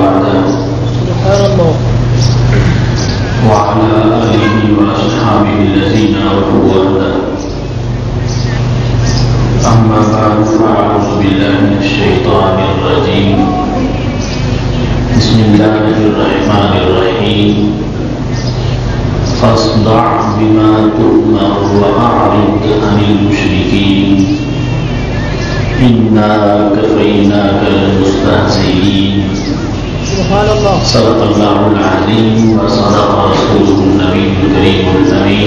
وحده وعلى آله وأصحابه الذين أوفوا وحده. أما بعد فأعوذ بالله من الشيطان الرجيم. بسم الله الرحمن الرحيم. فاصدع بما تؤمر وأعرض عن المشركين إنا كفيناك المستهزئين. سبحان الله. صدق الله العظيم وصدق رسوله النبي الكريم الأمين.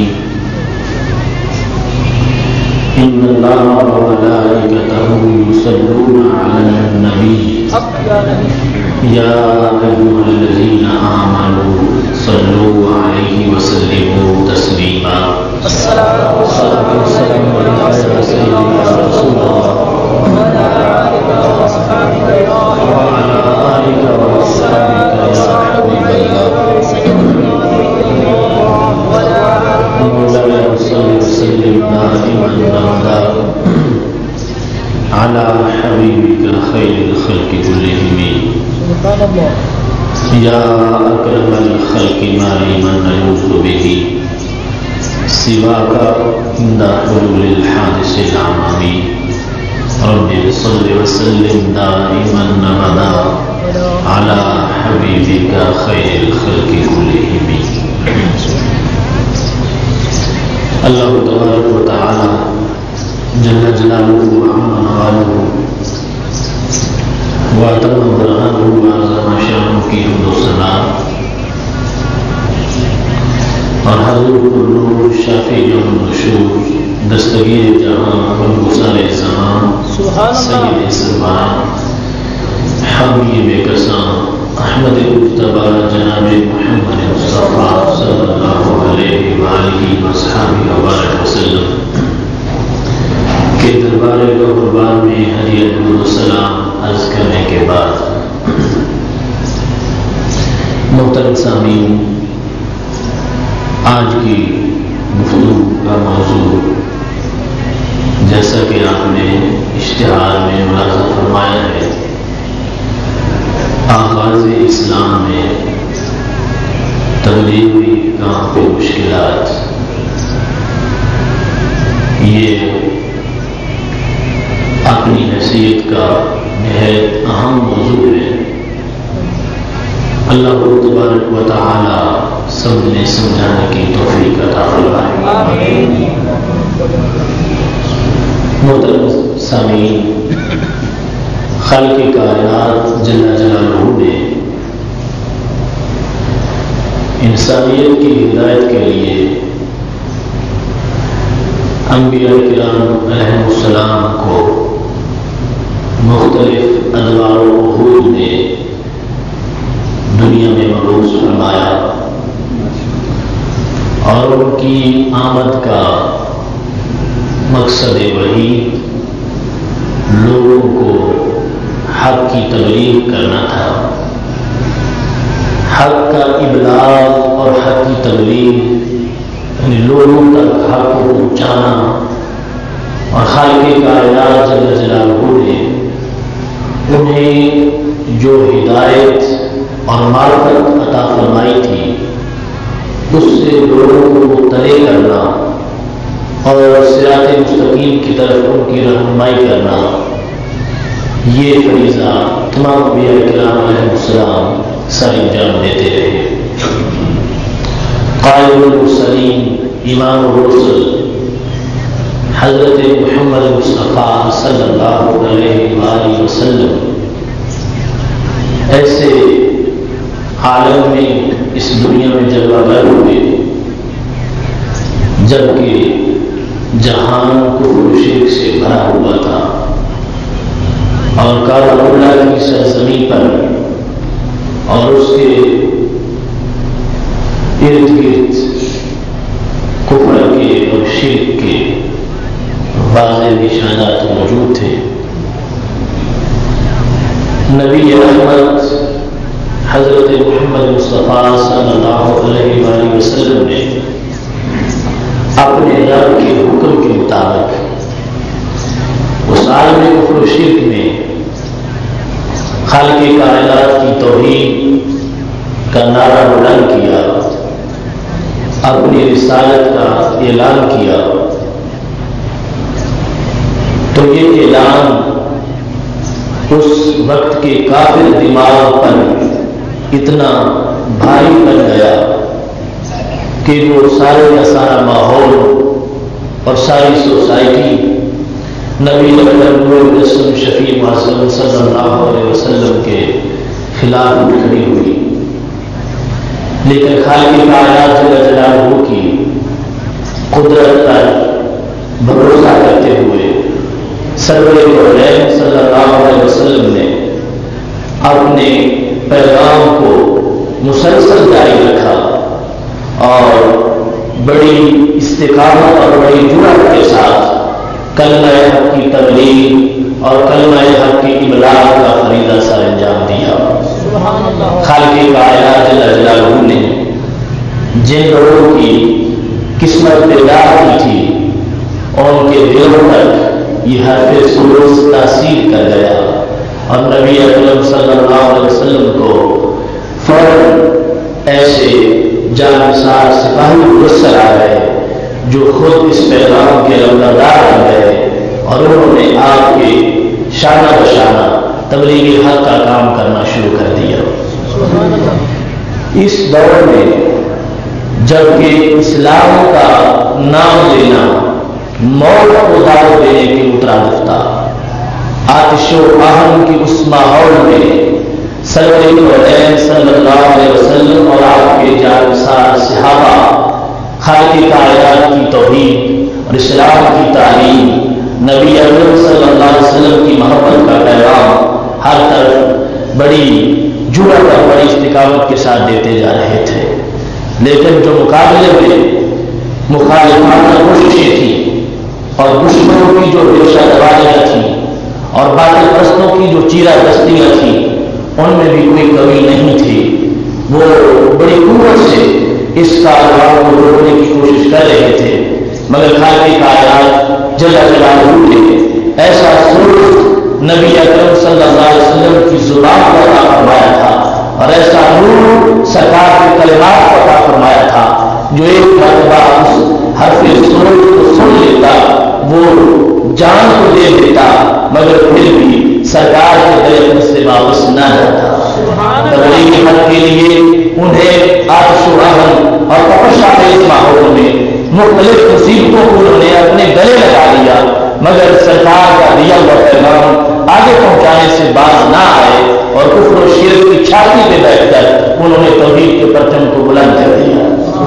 إن الله وملائكته يصلون على النبي يا أيها الذين آمنوا صلوا عليه وسلموا تسليما. الصلاة والسلام على سيدنا رسول الله وعلى آلك وأصحابك يا وعلى آلك وأصحابك يا حبيب الله. مولانا صل وسلم دائما أبدا على حبيبك خير الخلق كلهم. سبحان الله. يا أكرم الخلق ما لمن نلوذ به سواك عند حلول الحادث العمامي. رب صل وسلم دائما أبدا على حبيبك خير الخلق كلهم. اللہ تبارک و تعالی جل جلالہ وعظم نوالہ واتم برہانہ وعظم شانہ کی حمد و ثنا اور حضور النور شافی یوم النشور دستگیر جہاں والگسار زمان سید سلمان حبیب کسان احمد مجتبی جناب محمد مصطفیٰ صلی اللہ علیہ وآلہ وصحبہ وبارک وسلم کے دربار قربان میں ہدیہ درود و سلام عرض کرنے کے بعد، محترم سامعین، آج کی گفتگو کا موضوع جیسا کہ آپ نے اشتہار میں ملاحظہ فرمایا ہے، آغاز اسلام میں تبلیغی کام پہ مشکلات، یہ اپنی حیثیت کا نہایت اہم موضوع ہے۔ اللہ تبارک و تعالی سمجھنے سمجھانے کی توفیق عطا فرمائے۔ محترم سامعین، خالق کائنات جل جلالہ نے انسانیت کی ہدایت کے لیے انبیاء کرام علیہ السلام کو مختلف ادوار و عہود میں دنیا میں مبعوث فرمایا، اور ان کی آمد کا مقصد وہی لوگوں کو حق کی تبلیغ کرنا تھا، حق کا ابلاغ اور حق کی تبلیغ، یعنی لوگوں تک حق کو پہنچانا۔ اور خالق کائنات جل جلالہ نے انہیں جو ہدایت اور معرفت عطا فرمائی تھی، اس سے لوگوں کو مطلع کرنا اور صراط مستقیم کی طرف ان کی رہنمائی کرنا، یہ فریضہ تمام انبیاء کرام علیہ السلام سر انجام دیتے رہے۔ قائد المرسلین، امام الرسل حضرت محمد مصطفیٰ صلی اللہ علیہ وآلہ وسلم ایسے عالم میں اس دنیا میں جلوہ گر ہوئے جبکہ جہان کفر و شرک سے بھرا ہوا تھا، اور کعبۃ اللہ کی سرزمین پر اور اس کے ارد گرد کفر کے اور شرک کے واضح نشانات موجود تھے۔ نبی رحمت حضرت محمد مصطفیٰ صلی اللہ علیہ وآلہ وسلم نے اپنے رب کے حکم کے مطابق اس عالم کفر و شرک میں خالق کائنات کی توحید کا نعرہ بلند کیا، اپنی رسالت کا اعلان کیا، تو یہ اعلان اس وقت کے کافر دماغ پر اتنا بھاری بن گیا کہ وہ سارے کا سارا ماحول اور ساری سوسائٹی نبی اکرم شفیع معصوم صلی اللہ علیہ وسلم کے خلاف اٹھ کھڑی ہوئی، لیکن خالق کائنات جل جلالہ کی قدرت پر بھروسہ کرتے ہوئے سرور کونین صلی اللہ علیہ وسلم نے اپنے پیغام کو مسلسل جاری رکھا اور بڑی استقامت اور بڑی جرأت کے ساتھ کلمہ حق کی تبلیغ اور کلمہ حق کی ابلاغ کا فریضہ سر انجام دیا۔ خالق کائنات جل جلالہ نے جن لوگوں کی قسمت بیدار کی تھی اور ان کے دلوں تک یہ حرف سروس تاثیر کر گیا اور نبی اکرم صلی اللہ علیہ وسلم کو فوراً ایسے جانسار سپاہی مرسل آ گئے جو خود اس پیغام کے لمبردار بن گئے اور انہوں نے آپ کے شانہ بشانہ تبلیغ حق کا کام کرنا شروع کر دیا۔ اس دور میں جبکہ اسلام کا نام لینا موت کو دعوت دینے کے مترادف تھا، آتش و آہن کی اس ماحول میں سرور کونین صلی اللہ علیہ وسلم اور آپ کے جانسار صحابہ خالق کائنات کی توحید اور اسلام کی تعلیم، نبی اکرم صلی اللہ علیہ وسلم کی محبت کا پیغام ہر طرف بڑی جرأت اور بڑی استقامت کے ساتھ دیتے جا رہے تھے، لیکن جو مقابلے میں مخالفانہ کوششیں تھیں اور دشمنوں کی جو پیشہ دوائیاں تھیں اور باطل پرستوں کی جو چیرہ دستیاں تھیں ان میں بھی کوئی کمی نہیں تھی، وہ بڑی قوت سے اس کاروبار کو روکنے کی کوشش کر رہے تھے، مگر خالق کائنات جل جلالہ نے ایسا سورج نبی اکرم صلی اللہ علیہ وسلم کی زبان کو عطا فرمایا تھا اور ایسا نور سرکار کے کلمات کو عطا فرمایا تھا جو ایک مرتبہ اس حرف سورج کو سن لیتا وہ جان کو دے دیتا مگر پھر بھی سرکار کے دل سے واپس نہ رہتا۔ تبلیغ حق کے لیے انہیں آتش و آہن اور تپشا کے اس ماحول میں مختلف مصیبتوں کو انہوں نے اپنے گلے لگا لیا، مگر سرکار کا دیا ہوا پیغام آگے پہنچانے سے باز نہ آئے اور کفر و شرک کی چھاتی پہ بیٹھ کر انہوں نے توحید کے پرچم کو بلند کر دیا۔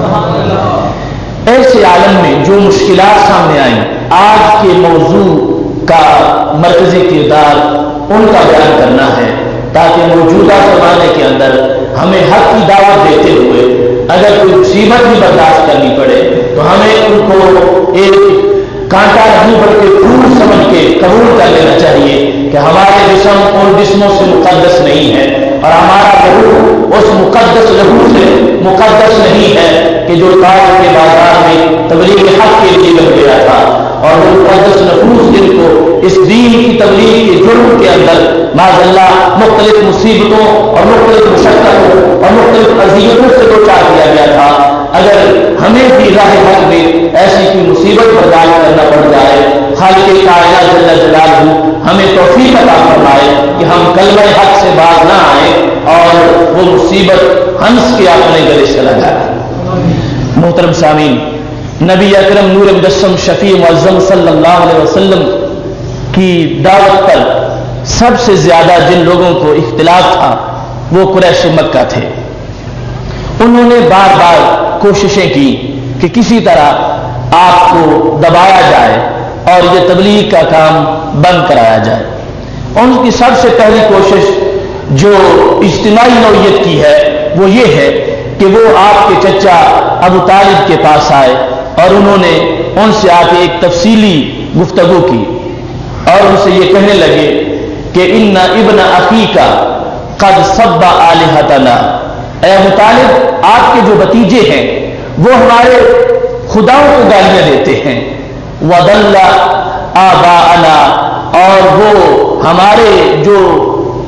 ایسے عالم میں جو مشکلات سامنے آئیں، آج کے موضوع کا مرکزی کردار ان کا بیان کرنا ہے تاکہ موجودہ زمانے کے اندر ہمیں حق کی دعوت دیتے ہوئے اگر کوئی مصیبت بھی برداشت کرنی پڑے تو ہمیں ان کو ایک کانٹا نہیں بلکہ پھول سمجھ کے قبول کر لینا چاہیے کہ ہمارے جسم ان جسموں سے مقدس نہیں ہے اور ہمارا لہو اس مقدس لہو سے مقدس نہیں ہے کہ جو طائف کے بازار میں تبلیغ حق کے لیے لگ گیا تھا اور وہ مقدس نفوس جن کو اس دین کی تبلیغ کے جرم کے اندر معاذ اللہ مختلف مصیبتوں اور مختلف مشقتوں اور مختلف اذیتوں سے دوچار کیا گیا تھا، اگر ہمیں بھی راہ حق میں ایسی کوئی مصیبت برداشت کرنا پڑ جائے، خالق کائنات جل جلالہ ہمیں توفیق عطا فرمائے کہ ہم کلمہ حق سے باز نہ آئیں اور وہ مصیبت ہنس کے اپنے گلے سے لگائے۔ محترم سامعین، نبی اکرم نور مجسم شفیع معظم صلی اللہ علیہ وسلم کی دعوت پر سب سے زیادہ جن لوگوں کو اختلاف تھا وہ قریش مکہ تھے۔ انہوں نے بار بار کوششیں کی کہ کسی طرح آپ کو دبایا جائے اور یہ تبلیغ کا کام بند کرایا جائے۔ ان کی سب سے پہلی کوشش جو اجتماعی نوعیت کی ہے وہ یہ ہے کہ وہ آپ کے چچا ابو طالب کے پاس آئے اور انہوں نے ان سے آ کے ایک تفصیلی گفتگو کی اور ان سے یہ کہنے لگے کہ ان ابن اخیک قد سب آلہتنا، اے ابو طالب آپ کے جو بتیجے ہیں وہ ہمارے خداؤں کو گالیاں دیتے ہیں، وضل آباءنا، اور وہ ہمارے جو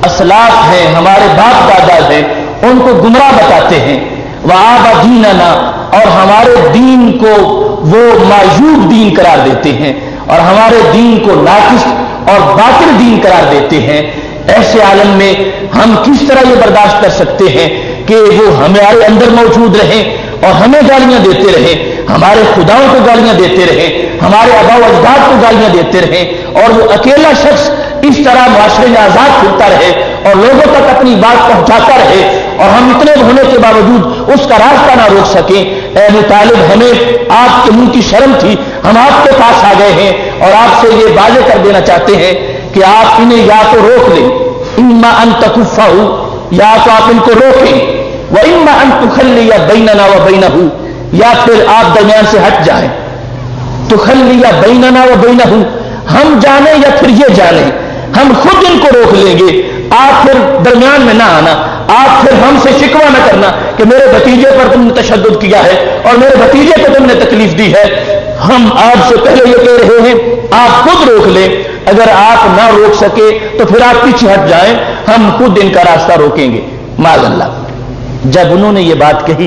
اسلاف ہیں، ہمارے باپ دادا ہیں، ان کو گمراہ بتاتے ہیں، وآبا دیننا، اور ہمارے دین کو وہ معیوب دین قرار دیتے ہیں اور ہمارے دین کو ناقص اور باطل دین قرار دیتے ہیں، ایسے عالم میں ہم کس طرح یہ برداشت کر سکتے ہیں کہ وہ ہمارے اندر موجود رہیں اور ہمیں گالیاں دیتے رہیں، ہمارے خداؤں کو گالیاں دیتے رہیں، ہمارے آباء و اجداد کو گالیاں دیتے رہیں، اور وہ اکیلا شخص اس طرح معاشرے میں آزاد پھرتا رہے اور لوگوں تک اپنی بات پہنچاتا رہے اور ہم اتنے ہونے کے باوجود اس کا راستہ نہ روک سکیں۔ اے ابو طالب، ہمیں آپ کے منہ کی شرم تھی، ہم آپ کے پاس آ گئے ہیں اور آپ سے یہ واضح کر دینا چاہتے ہیں کہ آپ انہیں یا تو روک لیں، اما ان تکفہو، یا تو آپ ان کو روکیں، وَإِمَّا أَن تُخَلِّيَ بَيْنَنَا وَبَيْنَهُ، یا پھر آپ درمیان سے ہٹ جائیں۔ تُخَلِّيَ بَيْنَنَا وَبَيْنَهُ، ہم جانیں یا پھر یہ جانیں، ہم خود ان کو روک لیں گے، آپ پھر درمیان میں نہ آنا، آپ پھر ہم سے شکوہ نہ کرنا کہ میرے بھتیجے پر تم نے تشدد کیا ہے اور میرے بھتیجے کو تم نے تکلیف دی ہے۔ ہم آپ سے پہلے یہ کہہ رہے ہیں آپ خود روک لیں، اگر آپ نہ روک سکے تو پھر آپ پیچھے ہٹ جائیں، ہم خود ان کا راستہ روکیں گے، معاذ اللہ۔ جب انہوں نے یہ بات کہی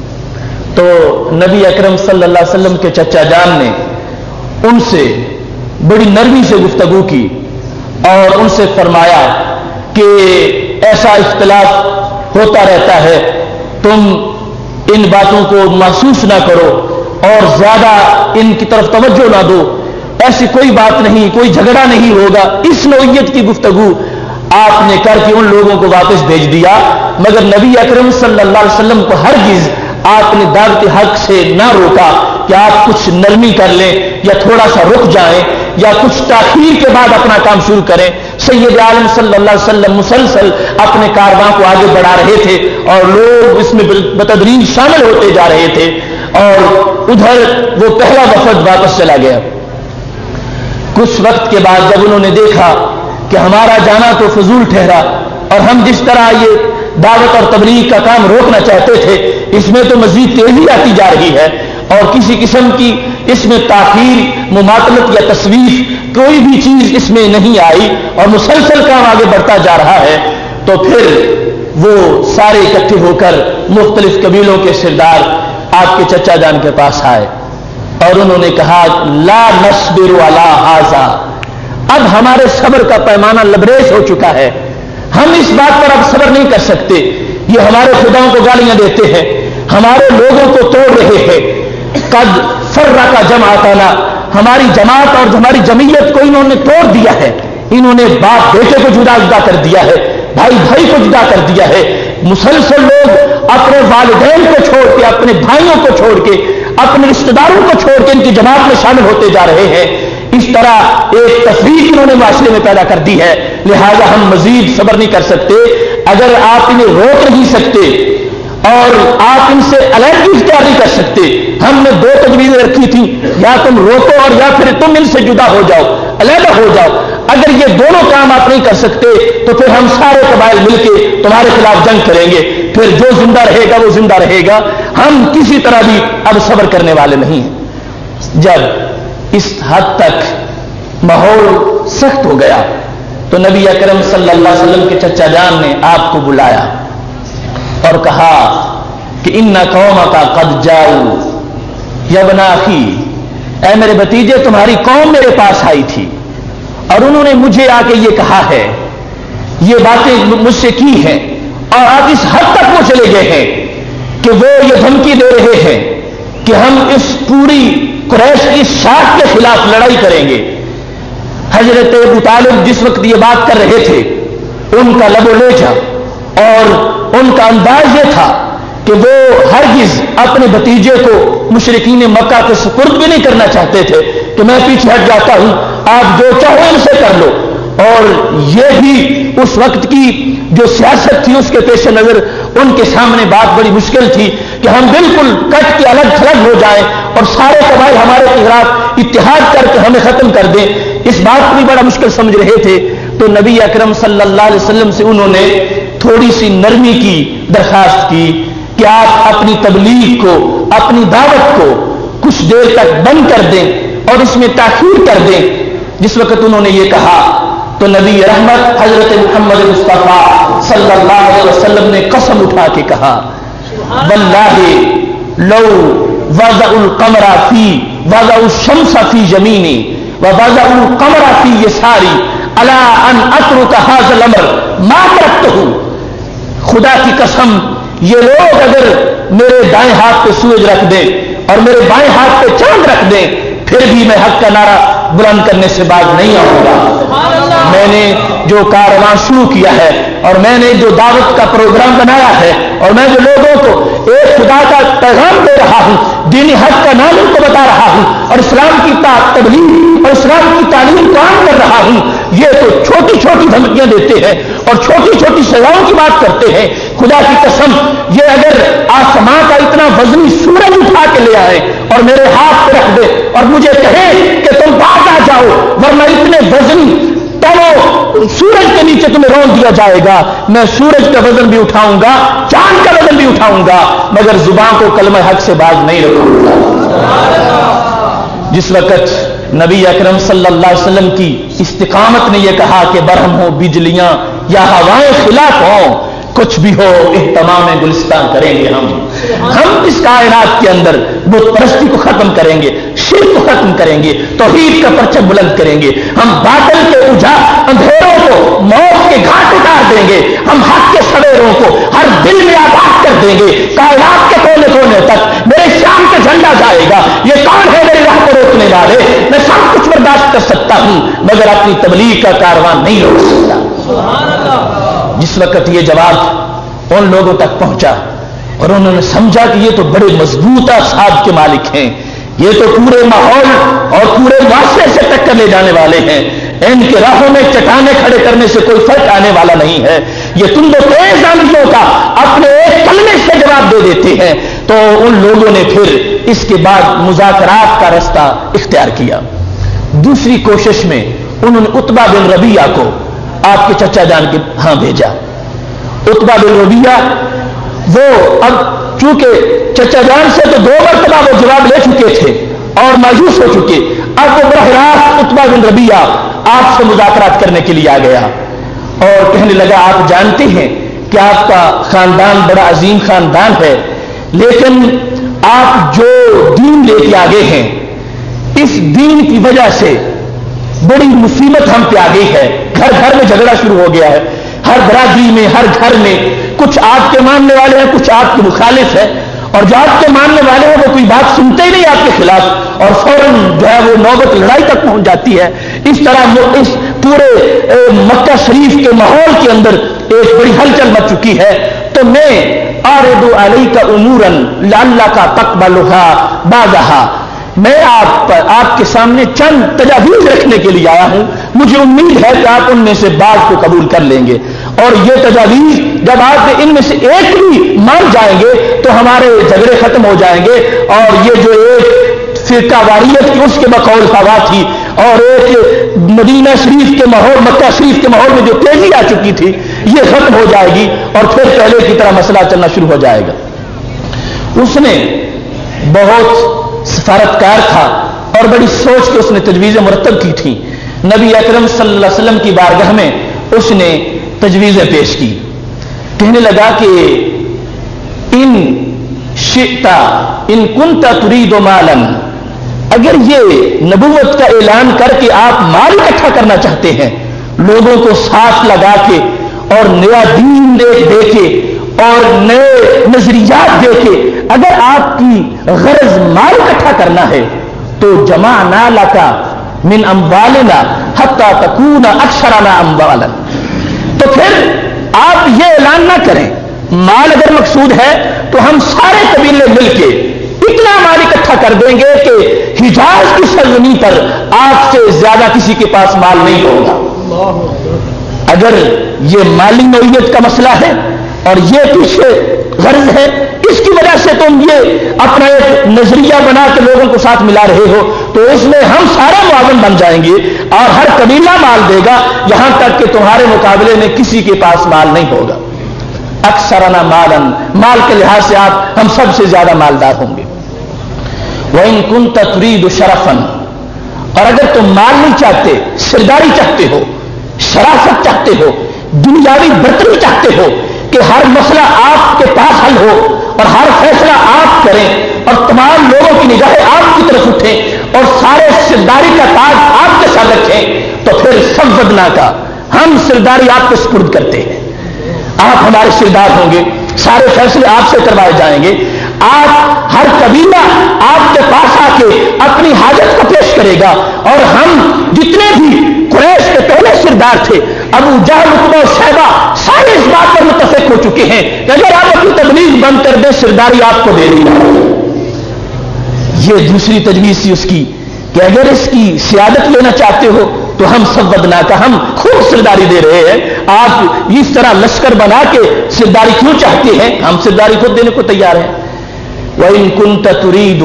تو نبی اکرم صلی اللہ علیہ وسلم کے چچا جان نے ان سے بڑی نرمی سے گفتگو کی اور ان سے فرمایا کہ ایسا اختلاف ہوتا رہتا ہے، تم ان باتوں کو محسوس نہ کرو اور زیادہ ان کی طرف توجہ نہ دو، ایسی کوئی بات نہیں، کوئی جھگڑا نہیں ہوگا۔ اس نوعیت کی گفتگو آپ نے کر کے ان لوگوں کو واپس بھیج دیا، مگر نبی اکرم صلی اللہ علیہ وسلم کو ہرگز آپ نے دعوت حق سے نہ روکا کہ آپ کچھ نرمی کر لیں یا تھوڑا سا رک جائیں یا کچھ تاخیر کے بعد اپنا کام شروع کریں۔ سید عالم صلی اللہ علیہ وسلم مسلسل اپنے کارواں کو آگے بڑھا رہے تھے اور لوگ اس میں بتدریج شامل ہوتے جا رہے تھے، اور ادھر وہ پہلا وفد واپس چلا گیا۔ کچھ وقت کے بعد جب انہوں نے دیکھا کہ ہمارا جانا تو فضول ٹھہرا اور ہم جس طرح یہ دعوت اور تبلیغ کا کام روکنا چاہتے تھے اس میں تو مزید تیزی آتی جا رہی ہے اور کسی قسم کی اس میں تاخیر، مماطلت یا تصویف کوئی بھی چیز اس میں نہیں آئی اور مسلسل کام آگے بڑھتا جا رہا ہے، تو پھر وہ سارے اکٹھے ہو کر مختلف قبیلوں کے سردار آپ کے چچا جان کے پاس آئے اور انہوں نے کہا لا نصبر علی ھذا، اب ہمارے صبر کا پیمانہ لبریز ہو چکا ہے، ہم اس بات پر اب صبر نہیں کر سکتے، یہ ہمارے خداؤں کو گالیاں دیتے ہیں، ہمارے لوگوں کو توڑ رہے ہیں، قد فرق جماعتنا، ہماری جماعت اور ہماری جمعیت کو انہوں نے توڑ دیا ہے، انہوں نے باپ بیٹے کو جدا کر دیا ہے، بھائی بھائی کو جدا کر دیا ہے، مسلسل لوگ اپنے والدین کو چھوڑ کے، اپنے بھائیوں کو چھوڑ کے، اپنے رشتہ داروں کو چھوڑ کے ان کی جماعت میں شامل ہوتے جا رہے ہیں۔ اس طرح ایک تفریق انہوں نے معاشرے میں پیدا کر دی ہے، لہذا ہم مزید صبر نہیں کر سکتے، اگر آپ انہیں روک نہیں سکتے اور آپ ان سے علیحدگی اختیار نہیں کر سکتے، ہم نے دو تجویزیں رکھی تھیں، یا تم روکو اور یا پھر تم ان سے جدا ہو جاؤ، علیحدہ ہو جاؤ، اگر یہ دونوں کام آپ نہیں کر سکتے تو پھر ہم سارے قبائل مل کے تمہارے خلاف جنگ کریں گے، پھر جو زندہ رہے گا وہ زندہ رہے گا، ہم کسی طرح بھی اب صبر کرنے والے نہیں ہیں۔ جب اس حد تک ماحول سخت ہو گیا تو نبی اکرم صلی اللہ علیہ وسلم کے چچا جان نے آپ کو بلایا اور کہا کہ ان قومک قد جاؤ یا ابن اخی، اے میرے بھتیجے تمہاری قوم میرے پاس آئی تھی اور انہوں نے مجھے آ کے یہ کہا ہے، یہ باتیں مجھ سے کی ہیں، اور آپ اس حد تک وہ چلے گئے ہیں کہ وہ یہ دھمکی دے رہے ہیں کہ ہم اس پوری قریش کی ساکھ کے خلاف لڑائی کریں گے۔ حضرت ابو طالب جس وقت یہ بات کر رہے تھے ان کا لب و لہجہ اور ان کا انداز یہ تھا کہ وہ ہرگز اپنے بھتیجے کو مشرکین مکہ کے سپرد بھی نہیں کرنا چاہتے تھے کہ میں پیچھے ہٹ جاتا ہوں، آپ جو چاہو ان سے کر لو، اور یہ بھی اس وقت کی جو سیاست تھی اس کے پیش نظر ان کے سامنے بات بڑی مشکل تھی کہ ہم بالکل کٹ کے الگ تھلگ ہو جائیں اور سارے قبائل ہمارے خلاف اتحاد کر کے ہمیں ختم کر دیں، اس بات کو بھی بڑا مشکل سمجھ رہے تھے۔ تو نبی اکرم صلی اللہ علیہ وسلم سے انہوں نے تھوڑی سی نرمی کی درخواست کی کہ آپ اپنی تبلیغ کو، اپنی دعوت کو کچھ دیر تک بند کر دیں اور اس میں تاخیر کر دیں۔ جس وقت انہوں نے یہ کہا تو نبی رحمت حضرت محمد مصطفیٰ صلی اللہ علیہ وسلم نے قسم اٹھا کے کہا واللہ لو وضع القمر فی وضع الشمس فی یمینی ووضع القمر فی یساری الا ان اترک هذا الامر ما ترکتہ، خدا کی قسم یہ لوگ اگر میرے دائیں ہاتھ پہ سورج رکھ دیں اور میرے بائیں ہاتھ پہ چاند رکھ دیں پھر بھی میں حق کا نعرہ بلند کرنے سے باز نہیں آؤں گا۔ میں نے جو کارواں شروع کیا ہے اور میں نے جو دعوت کا پروگرام بنایا ہے اور میں جو لوگوں کو ایک خدا کا پیغام دے رہا ہوں، دینی حق کا نام ان کو بتا رہا ہوں اور اسلام کی تبلیغ اور اسلام کی تعلیم قائم کر رہا ہوں، یہ تو چھوٹی چھوٹی دھمکیاں دیتے ہیں اور چھوٹی چھوٹی سزاؤں کی بات کرتے ہیں۔ خدا کی قسم یہ اگر آسمان کا اتنا وزنی سورج اٹھا کے لے آئے اور میرے ہاتھ پہ رکھ دے اور مجھے کہے کہ تم باز آ جاؤ ورنہ اتنے وزنی تنو سورج کے نیچے تمہیں رون دیا جائے گا، میں سورج کا وزن بھی اٹھاؤں گا، چاند کا وزن بھی اٹھاؤں گا، مگر زبان کو کلمہ حق سے باز نہیں رکھوں گا۔ جس وقت نبی اکرم صلی اللہ علیہ وسلم کی استقامت نے یہ کہا کہ برہم ہو بجلیاں یا ہوائیں خلاف ہوں، کچھ بھی ہو اہتمام گلستان کریں گے ہم اس کائنات کے اندر بت پرستی کو ختم کریں گے، شرک کو ختم کریں گے، توحید کا پرچم بلند کریں گے، ہم باطل کے اندھیروں کو موت کے گھاٹ اتار دیں گے، ہم حق کے سویروں کو ہر دل میں آباد کر دیں گے، کائنات کے کونے کونے تک میرے شام کا جھنڈا جائے گا۔ یہ کون ہے میری راہ کو روکنے والے؟ میں سب کچھ برداشت کر سکتا ہوں مگر اپنی تبلیغ کا کارواں نہیں روک سکتا۔ جس وقت یہ جواب ان لوگوں تک پہنچا اور انہوں نے سمجھا کہ یہ تو بڑے مضبوط اعصاب کے مالک ہیں، یہ تو پورے ماحول اور پورے معاشرے سے ٹکر لے جانے والے ہیں، ان کے راہوں میں چٹانیں کھڑے کرنے سے کوئی فرق آنے والا نہیں ہے، یہ تم دو تیز آندھیوں کا اپنے ایک کلمے سے جواب دے دیتے ہیں۔ تو ان لوگوں نے پھر اس کے بعد مذاکرات کا رستہ اختیار کیا۔ دوسری کوشش میں انہوں نے عتبہ بن ربیعہ کو آپ کے چچا جان کے ہاں بھیجا۔ عتبہ بن ربیعہ وہ اب چونکہ چچا جان سے تو 2 مرتبہ وہ جواب لے چکے تھے اور مایوس ہو چکے، اب وہ براہ راست عتبہ بن ربیعہ آپ سے مذاکرات کرنے کے لیے آ گیا اور کہنے لگا آپ جانتے ہیں کہ آپ کا خاندان بڑا عظیم خاندان ہے، لیکن آپ جو دین لے کے آگے ہیں اس دین کی وجہ سے بڑی مصیبت ہم پہ آ گئی ہے، گھر گھر میں جھگڑا شروع ہو گیا ہے، ہر برادری میں ہر گھر میں کچھ آپ کے ماننے والے ہیں، کچھ آپ کے مخالف ہیں، اور جو آپ کے ماننے والے ہیں وہ کوئی بات سنتے ہی نہیں آپ کے خلاف اور فوراً جو ہے وہ نوبت لڑائی تک پہنچ جاتی ہے۔ اس طرح اس پورے مکہ شریف کے ماحول کے اندر ایک بڑی ہلچل مچ چکی ہے۔ تو میں اعرض علیک امورا لعلک تقبلها بعدها، میں آپ کے سامنے چند تجاویز رکھنے کے لیے آیا ہوں، مجھے امید ہے کہ آپ ان میں سے بعض کو قبول کر لیں گے، اور یہ تجاویز جب آپ ان میں سے ایک بھی مان جائیں گے تو ہمارے جھگڑے ختم ہو جائیں گے، اور یہ جو ایک فرقہ واریت کی اس کے بقول ہوا تھی اور ایک مدینہ شریف کے ماحول مکہ شریف کے ماحول میں جو تیزی آ چکی تھی یہ ختم ہو جائے گی اور پھر پہلے کی طرح مسئلہ چلنا شروع ہو جائے گا۔ اس نے بہت سفارتکار تھا اور بڑی سوچ کے اس نے تجویزیں مرتب کی تھیں۔ نبی اکرم صلی اللہ علیہ وسلم کی بارگاہ میں اس نے تجویزیں پیش کی، کہنے لگا کہ ان شئتا ان کنت ترید مالا، اگر یہ نبوت کا اعلان کر کے آپ مال اکٹھا کرنا چاہتے ہیں، لوگوں کو ساتھ لگا کے اور نیا دین دے کے اور نئے نظریات دے کے اگر آپ کی غرض مال اکٹھا کرنا ہے تو جمعنا لک من اموالنا حتی تکون اکثرنا اموالا، تو پھر آپ یہ اعلان نہ کریں، مال اگر مقصود ہے تو ہم سارے قبیلے مل کے اتنا مال اکٹھا کر دیں گے کہ حجاز کی سرزمین پر آپ سے زیادہ کسی کے پاس مال نہیں ہوگا۔ اگر یہ مالی نوعیت کا مسئلہ ہے اور یہ پیچھے غرض ہے، اس کی وجہ سے تم یہ اپنا ایک نظریہ بنا کے لوگوں کو ساتھ ملا رہے ہو، تو اس میں ہم سارے معاون بن جائیں گے اور ہر قبیلہ مال دے گا یہاں تک کہ تمہارے مقابلے میں کسی کے پاس مال نہیں ہوگا۔ اکثرنا مالا، مال کے لحاظ سے آپ ہم سب سے زیادہ مالدار ہوں گے۔ وَإِن كُنْتَ تُرِيدُ شَرَفًا، اور اگر تم مال نہیں چاہتے، سرداری چاہتے ہو، شراست چاہتے ہو، دنیاوی برتری چاہتے ہو کہ ہر مسئلہ آپ کے پاس حل ہو اور ہر فیصلہ آپ کریں اور تمام لوگوں کی نگاہیں آپ کی طرف اٹھیں اور سارے سرداری کا تاج آپ کے ساتھ رکھیں، تو پھر سمجھنا کا ہم سرداری آپ کو سپرد کرتے ہیں، آپ ہمارے سردار ہوں گے، سارے فیصلے آپ سے کروائے جائیں گے، آپ ہر قبیلہ آپ کے پاس آ کے اپنی حاجت کو پیش کرے گا، اور ہم جتنے بھی قریش کے پہلے سردار تھے، ابو جہل، عتبہ و شیبہ، سارے اس بات پر متفق ہو چکے ہیں کہ اگر آپ اپنی تبلیغ بند کر دیں سرداری آپ کو دے دی۔ یہ دوسری تجویز تھی اس کی کہ اگر اس کی سیادت لینا چاہتے ہو تو ہم سودنا کا ہم خود سرداری دے رہے ہیں، آپ اس طرح لشکر بنا کے سرداری کیوں چاہتے ہیں؟ ہم سرداری خود دینے کو تیار ہیں۔ وَإِن كُنْتَ تُرِيدُ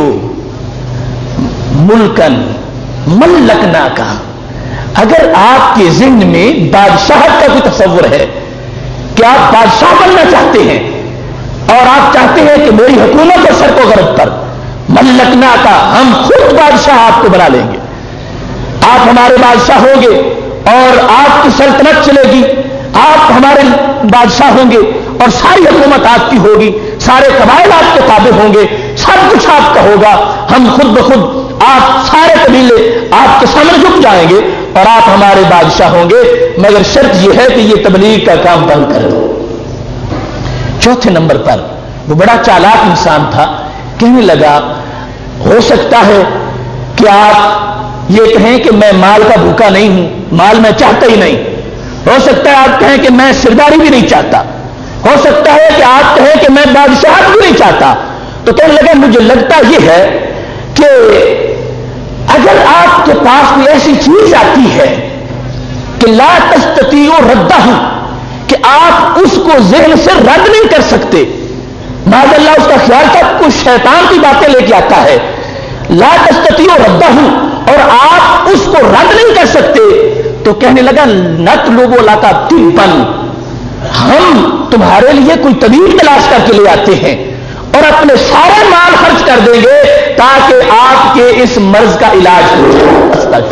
مُلْكًا مَلَّكْنَاكَ، اگر آپ کے ذہن میں بادشاہت کا کوئی تصور ہے کہ آپ بادشاہ بننا چاہتے ہیں اور آپ چاہتے ہیں کہ میری حکومت اور شرق و غرب پر ملکنا کا ہم خود بادشاہ آپ کو بنا لیں گے، آپ ہمارے بادشاہ ہوں گے اور آپ کی سلطنت چلے گی، آپ ہمارے بادشاہ ہوں گے اور ساری حکومت آپ کی ہوگی، سارے قبائل آپ کے تابع ہوں گے، سب کچھ آپ کا ہوگا، ہم خود بخود آپ سارے قبیلے آپ کے سامنے جھک جائیں گے اور آپ ہمارے بادشاہ ہوں گے، مگر شرط یہ ہے کہ یہ تبلیغ کا کام بند کر دو۔ چوتھے نمبر پر وہ بڑا چالاک انسان تھا، کہنے لگا ہو سکتا ہے کہ آپ یہ کہیں کہ میں مال کا بھوکا نہیں ہوں، مال میں چاہتا ہی نہیں، ہو سکتا ہے آپ کہیں کہ میں سرداری بھی نہیں چاہتا، ہو سکتا ہے کہ آپ کہیں کہ میں بادشاہت بھی نہیں چاہتا، تو کہنے لگا مجھے لگتا یہ ہے کہ اگر آپ کے پاس کوئی ایسی چیز آتی ہے کہ لا تستطیعوا ردہ، کہ آپ اس کو ذہن سے رد نہیں کر سکتے، معاذ اللہ اس کا خیال تھا کچھ شیطان کی باتیں لے کے آتا ہے، لا تستطیعوا ردہ، اور آپ اس کو رد نہیں کر سکتے، تو کہنے لگا نطلب لک طبا، ہم تمہارے لیے کوئی طبیب تلاش کر کے لے آتے ہیں اور اپنے سارے مال خرچ کر دیں گے تاکہ آپ کے اس مرض کا علاج ہو جائے۔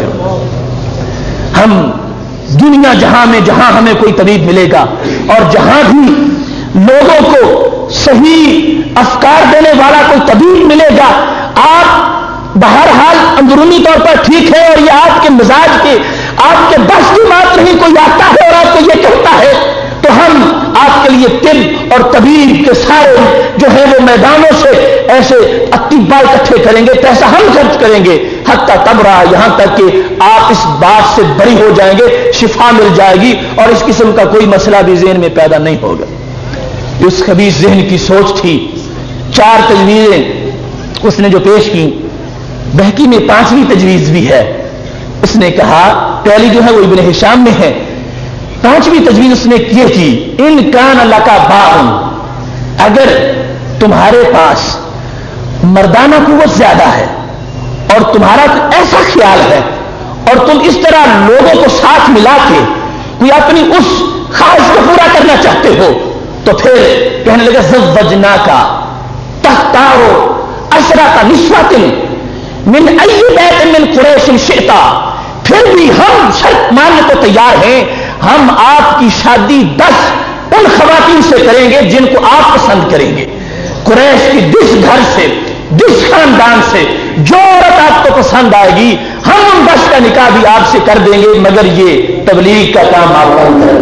استغفر، ہم دنیا جہاں میں جہاں ہمیں کوئی طبیب ملے گا اور جہاں بھی لوگوں کو صحیح افکار دینے والا کوئی طبیب ملے گا، آپ بہرحال اندرونی طور پر ٹھیک ہے اور یہ آپ کے مزاج کے آپ کے بس کی بات نہیں، کوئی آتا ہے اور آپ کو یہ کہتا ہے تو ہم آپ کے لیے طب اور طبیب کے سارے جو ہے وہ میدانوں سے ایسے اطباء اکٹھے کریں گے، پیسہ ہم خرچ کریں گے، حتیٰ تب رہا یہاں تک کہ آپ اس بات سے بری ہو جائیں گے، شفا مل جائے گی اور اس قسم کا کوئی مسئلہ بھی ذہن میں پیدا نہیں ہوگا۔ اس خبیث ذہن کی سوچ تھی۔ 4 تجویزیں اس نے جو پیش کی، بہقی میں 5ویں تجویز بھی ہے۔ اس نے کہا، پہلی جو ہے وہ ابن ہشام میں ہے، 5ویں تجویز اس نے یہ کی، ان کان لک باء، اگر تمہارے پاس مردانہ قوت زیادہ ہے اور تمہارا ایسا خیال ہے اور تم اس طرح لوگوں کو ساتھ ملا کے کوئی اپنی اس خواہش کو پورا کرنا چاہتے ہو، تو پھر کہنے لگا زوجناک تختار عشرۃ نسوۃ من ای بیت من قریش شئت، پھر بھی ہم شرط ماننے کو تیار ہیں، ہم آپ کی شادی 10 ان خواتین سے کریں گے جن کو آپ پسند کریں گے، قریش کی جس گھر سے جس خاندان سے جو عورت آپ کو پسند آئے گی ہم ان 10 کا نکاح بھی آپ سے کر دیں گے، مگر یہ تبلیغ کا کام آپ بند کر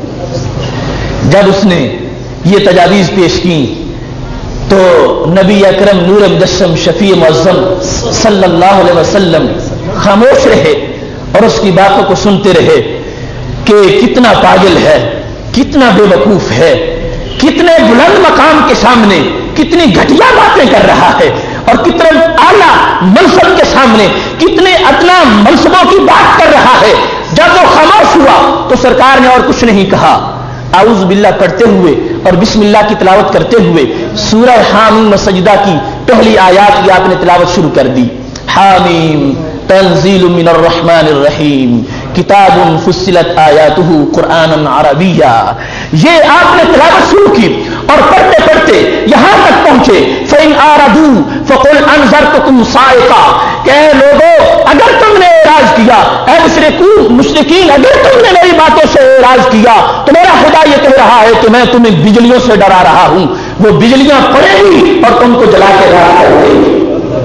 دیں۔ جب اس نے یہ تجاویز پیش کی تو نبی اکرم نور مجسم شفیع معظم صلی اللہ علیہ وسلم خاموش رہے اور اس کی باتوں کو سنتے رہے کہ کتنا پاگل ہے، کتنا بے وقوف ہے، کتنے بلند مقام کے سامنے کتنی گھٹیا باتیں کر رہا ہے اور کتنے اعلیٰ منصب کے سامنے کتنے ادنا منصبوں کی بات کر رہا ہے۔ جب وہ خاموش ہوا تو سرکار نے اور کچھ نہیں کہا، اعوذ باللہ پڑھتے ہوئے اور بسم اللہ کی تلاوت کرتے ہوئے سورہ حامیم سجدہ کی پہلی آیات کی آپ نے تلاوت شروع کر دی۔ حامیم تنزیل من الرحمن الرحیم کتاب فصلت آیاتہ قرآنا عربیہ، یہ آپ نے تلاوت شروع کی اور پڑھتے پڑھتے یہاں تک پہنچے فَإِنْ آرَدُوا فَقُلْ أَنذَرْتُكُمْ صَاعِقَةً کہ اے لوگوں اگر تم نے اعراض کیا، اے مشرکین اگر تم نے میری باتوں سے اعراض کیا تو میرا خدا یہ کہہ رہا ہے کہ میں تمہیں بجلیوں سے ڈرا رہا ہوں، وہ بجلیاں پڑیں گی اور تم کو جلا کے راکھ کر دیں گی۔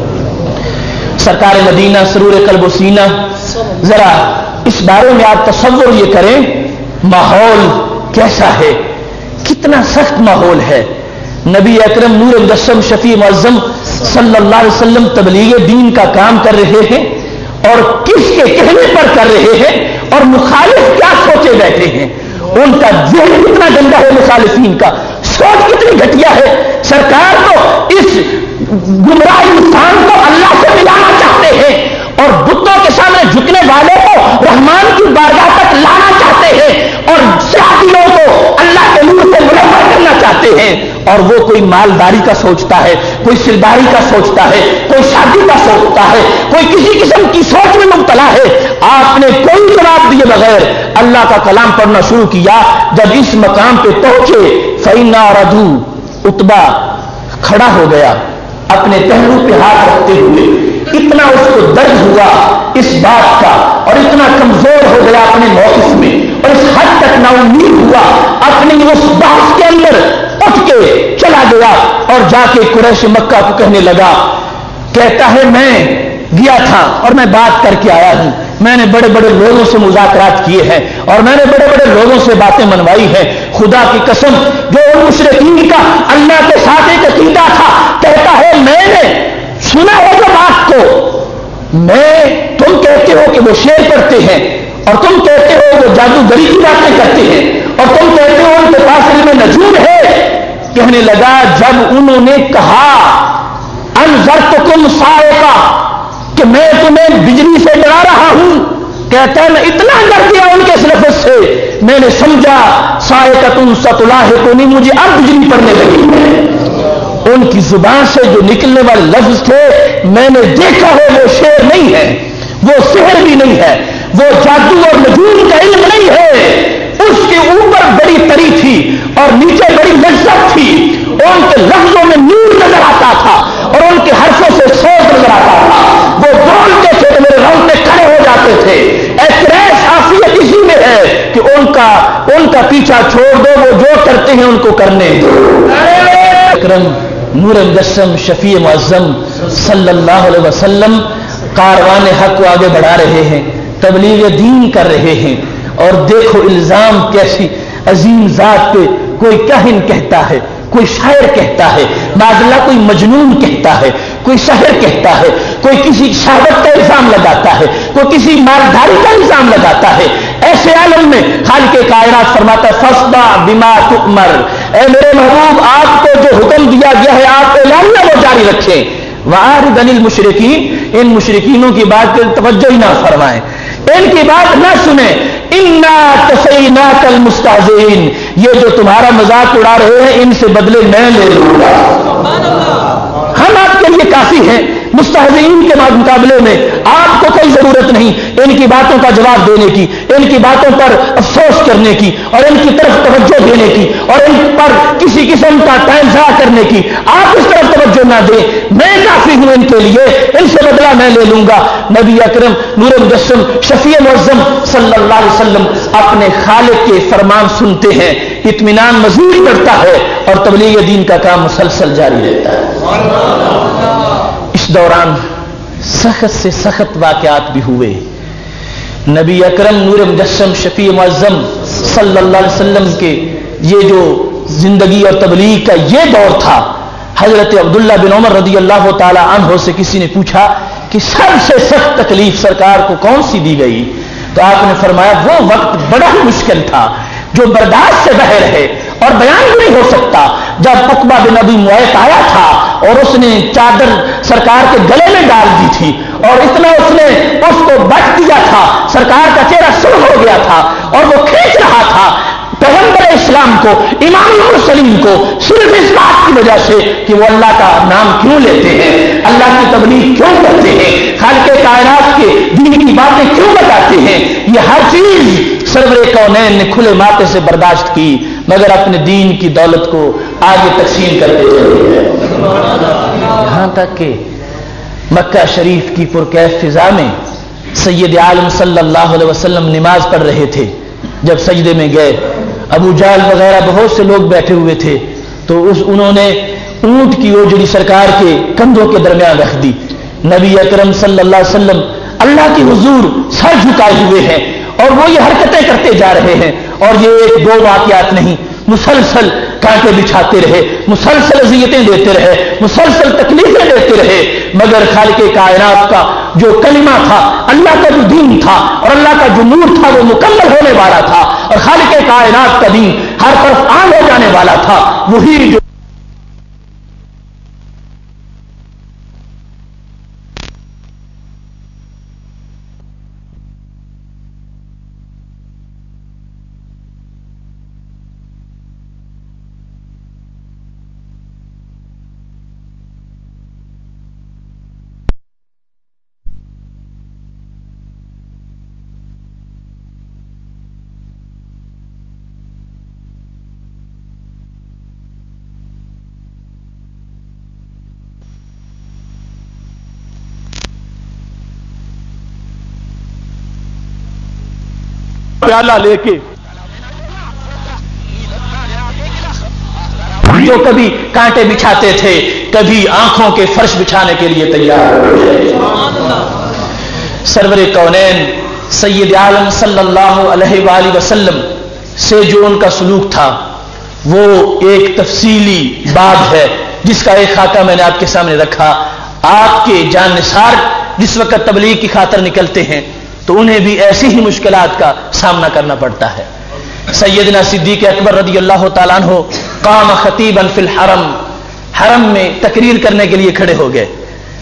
سرکار مدینہ سرور قلب و سینہ، ذرا اس بارے میں آپ تصور یہ کریں ماحول کیسا ہے، کتنا سخت ماحول ہے۔ نبی اکرم نور مجسم شفیع معظم صلی اللہ علیہ وسلم تبلیغ دین کا کام کر رہے ہیں اور کس کے کہنے پر کر رہے ہیں اور مخالف کیا سوچے بیٹھے ہیں، ان کا ذہن کتنا گندا ہے، مخالفین کا سوچ کتنی گھٹیا ہے۔ سرکار تو اس گمراہ انسان کو اللہ سے ملانا چاہتے ہیں اور بتوں کے سامنے جھکنے والوں کو رحمان کی بارگاہ تک لانا چاہتے ہیں اور شادیوں کو اللہ کے نور سے منور کرنا چاہتے ہیں، اور وہ کوئی مالداری کا سوچتا ہے، کوئی سرداری کا سوچتا ہے، کوئی شادی کا سوچتا ہے، کوئی کسی قسم کی سوچ میں مبتلا ہے۔ آپ نے کوئی جواب دیے بغیر اللہ کا کلام پڑھنا شروع کیا۔ جب اس مقام پہ پہنچے فَإِنْ آرَدُوا، عتبہ کھڑا ہو گیا اپنے پہلو پہ ہاتھ رکھتے ہوئے، اتنا اس کو درد ہوا اس بات کا اور اتنا کمزور ہو گیا اپنے موقف میں اور اس حد تک نا امید ہوا اپنی اس بحث کے اندر، اٹھ کے چلا گیا اور جا کے قریش مکہ کو کہنے لگا، کہتا ہے میں گیا تھا اور میں بات کر کے آیا ہوں، میں نے بڑے بڑے لوگوں سے مذاکرات کیے ہیں اور میں نے بڑے بڑے لوگوں سے باتیں منوائی ہیں، خدا کی قسم جو ان مشرکین کا اللہ کے ساتھ ایک عقیدہ تھا، کہتا ہے میں نے سنا ہے جو بات کو، تم کہتے ہو کہ وہ شعر پڑھتے ہیں اور تم کہتے ہو وہ جادوگری کی باتیں کرتے ہیں اور تم کہتے ہو ان کے پاس علم نجوم ہے۔ کہنے لگا جب انہوں نے کہا انذرتکم صاعقہ کہ میں تمہیں بجلی سے ڈرا رہا ہوں، کہتا ہے میں اتنا ڈر گیا ان کے اس لفظ سے، میں نے سمجھا صاعقۃ ستلاحقنی، مجھے اب بجلی پڑنے لگی ہے۔ ان کی زبان سے جو نکلنے والے لفظ تھے میں نے دیکھا ہے وہ شعر نہیں ہے، وہ سحر بھی نہیں ہے، وہ جادو اور نجوم کا علم نہیں ہے، اس کے اوپر بڑی تری تھی اور نیچے بڑی لذت تھی، ان کے لفظوں میں نور نظر آتا تھا اور ان کے حرفوں سے سوز نظر آتا تھا، وہ بولتے تھے تو میرے رونگٹے کھڑے ہو جاتے تھے۔ ایک خاصیت اسی میں ہے کہ ان کا پیچھا چھوڑ دو، وہ جو کرتے ہیں ان کو کرنے دو۔ اکرم نور مجسم شفیع معظم صلی اللہ علیہ وسلم کاروان حق کو آگے بڑھا رہے ہیں، تبلیغ دین کر رہے ہیں، اور دیکھو الزام کیسی عظیم ذات پہ کوئی کاہن کہتا ہے، کوئی شاعر کہتا ہے، معاذ اللہ کوئی مجنون کہتا ہے، کوئی شاعر کہتا ہے، کوئی کسی شہادت کا الزام لگاتا ہے، کوئی کسی مالداری کا الزام لگاتا ہے۔ ایسے عالم میں خالق کائنات فرماتا ہے فاصدع بما تؤمر، اے میرے محبوب آپ کو جو حکم دیا گیا ہے آپ اعلانیہ وہ جاری رکھیں، وَأَعْرِضْ عَنِ الْمُشْرِكِينَ، ان مشرکینوں کی بات پر توجہ ہی نہ فرمائیں، ان کی بات نہ سنیں، اِنَّا كَفَيْنَاكَ الْمُسْتَهْزِئِينَ، یہ جو تمہارا مذاق اڑا رہے ہیں ان سے بدلے میں لے لوں گا، ہم آپ کے لیے کافی ہیں، مستہزئین کے مقابلے میں آپ کو کوئی ضرورت نہیں ان کی باتوں کا جواب دینے کی، ان کی باتوں پر افسوس کرنے کی اور ان کی طرف توجہ دینے کی اور ان پر کسی قسم کا ٹائم ضائع کرنے کی، آپ اس طرف توجہ نہ دیں، میں کافی ہوں ان کے لیے، ان سے بدلہ میں لے لوں گا۔ نبی اکرم نور مجسم شفیع معظم صلی اللہ علیہ وسلم اپنے خالق کے فرمان سنتے ہیں، اطمینان مزید بڑھتا ہے اور تبلیغ دین کا کام مسلسل جاری رہتا ہے۔ اس دوران سخت سے سخت واقعات بھی ہوئے۔ نبی اکرم نور مجسم شفیع معظم صلی اللہ علیہ وسلم کے یہ جو زندگی اور تبلیغ کا یہ دور تھا، حضرت عبداللہ بن عمر رضی اللہ تعالی عنہ سے کسی نے پوچھا کہ سب سے سخت تکلیف سرکار کو کون سی دی گئی، تو آپ نے فرمایا وہ وقت بڑا ہی مشکل تھا جو برداشت سے باہر ہے اور بیان بھی نہیں ہو سکتا، جب عقبہ بن ابی معیط آیا تھا اور اس نے چادر سرکار کے گلے میں ڈال دی تھی اور اتنا اس نے اس کو بٹ دیا تھا، سرکار کا چہرہ سرخ ہو گیا تھا اور وہ کھینچ رہا تھا پیغمبر اسلام کو، امام المرسلین کو، صرف اس بات کی وجہ سے کہ وہ اللہ کا نام کیوں لیتے ہیں، اللہ کی تبلیغ کیوں کرتے ہیں، خالق کائنات کے دین کی باتیں کیوں بتاتے ہیں، یہ ہر چیز سرور کونین نے کھلے ماتھے سے برداشت کی، مگر اپنے دین کی دولت کو آگے تقسیم کرتے چلے گئے۔ یہاں تک کہ مکہ شریف کی پرکیف فضا میں سید عالم صلی اللہ علیہ وسلم نماز پڑھ رہے تھے. جب سجدے میں گئے ابو جہل وغیرہ بہت سے لوگ بیٹھے ہوئے تھے تو انہوں نے اونٹ کی اوجڑی سرکار کے کندھوں کے درمیان رکھ دی. نبی اکرم صلی اللہ علیہ وسلم اللہ کی حضور سر جھکائے ہوئے ہیں اور وہ یہ حرکتیں کرتے جا رہے ہیں. اور یہ ایک دو واقعات نہیں، مسلسل کانٹے بچھاتے رہے، مسلسل اذیتیں دیتے رہے، مسلسل تکلیفیں دیتے رہے، مگر خالق کائنات کا جو کلمہ تھا، اللہ کا جو دین تھا اور اللہ کا جو نور تھا وہ مکمل ہونے والا تھا، اور خالق کائنات کا دین ہر طرف عام ہو جانے والا تھا. وہی جو پیالہ لے کے جو کبھی کانٹے بچھاتے تھے کبھی آنکھوں کے فرش بچھانے کے لیے تیار. سرور کونین سید عالم صلی اللہ علیہ وآلہ وسلم سے جو ان کا سلوک تھا وہ ایک تفصیلی باب ہے جس کا ایک خاکہ میں نے آپ کے سامنے رکھا. آپ کے جان نثار جس وقت تبلیغ کی خاطر نکلتے ہیں تو انہیں بھی ایسی ہی مشکلات کا سامنا کرنا پڑتا ہے. سیدنا صدیق اکبر رضی اللہ تعالیٰ عنہ قام خطیبا فی الحرم، حرم میں تقریر کرنے کے لیے کھڑے ہو گئے.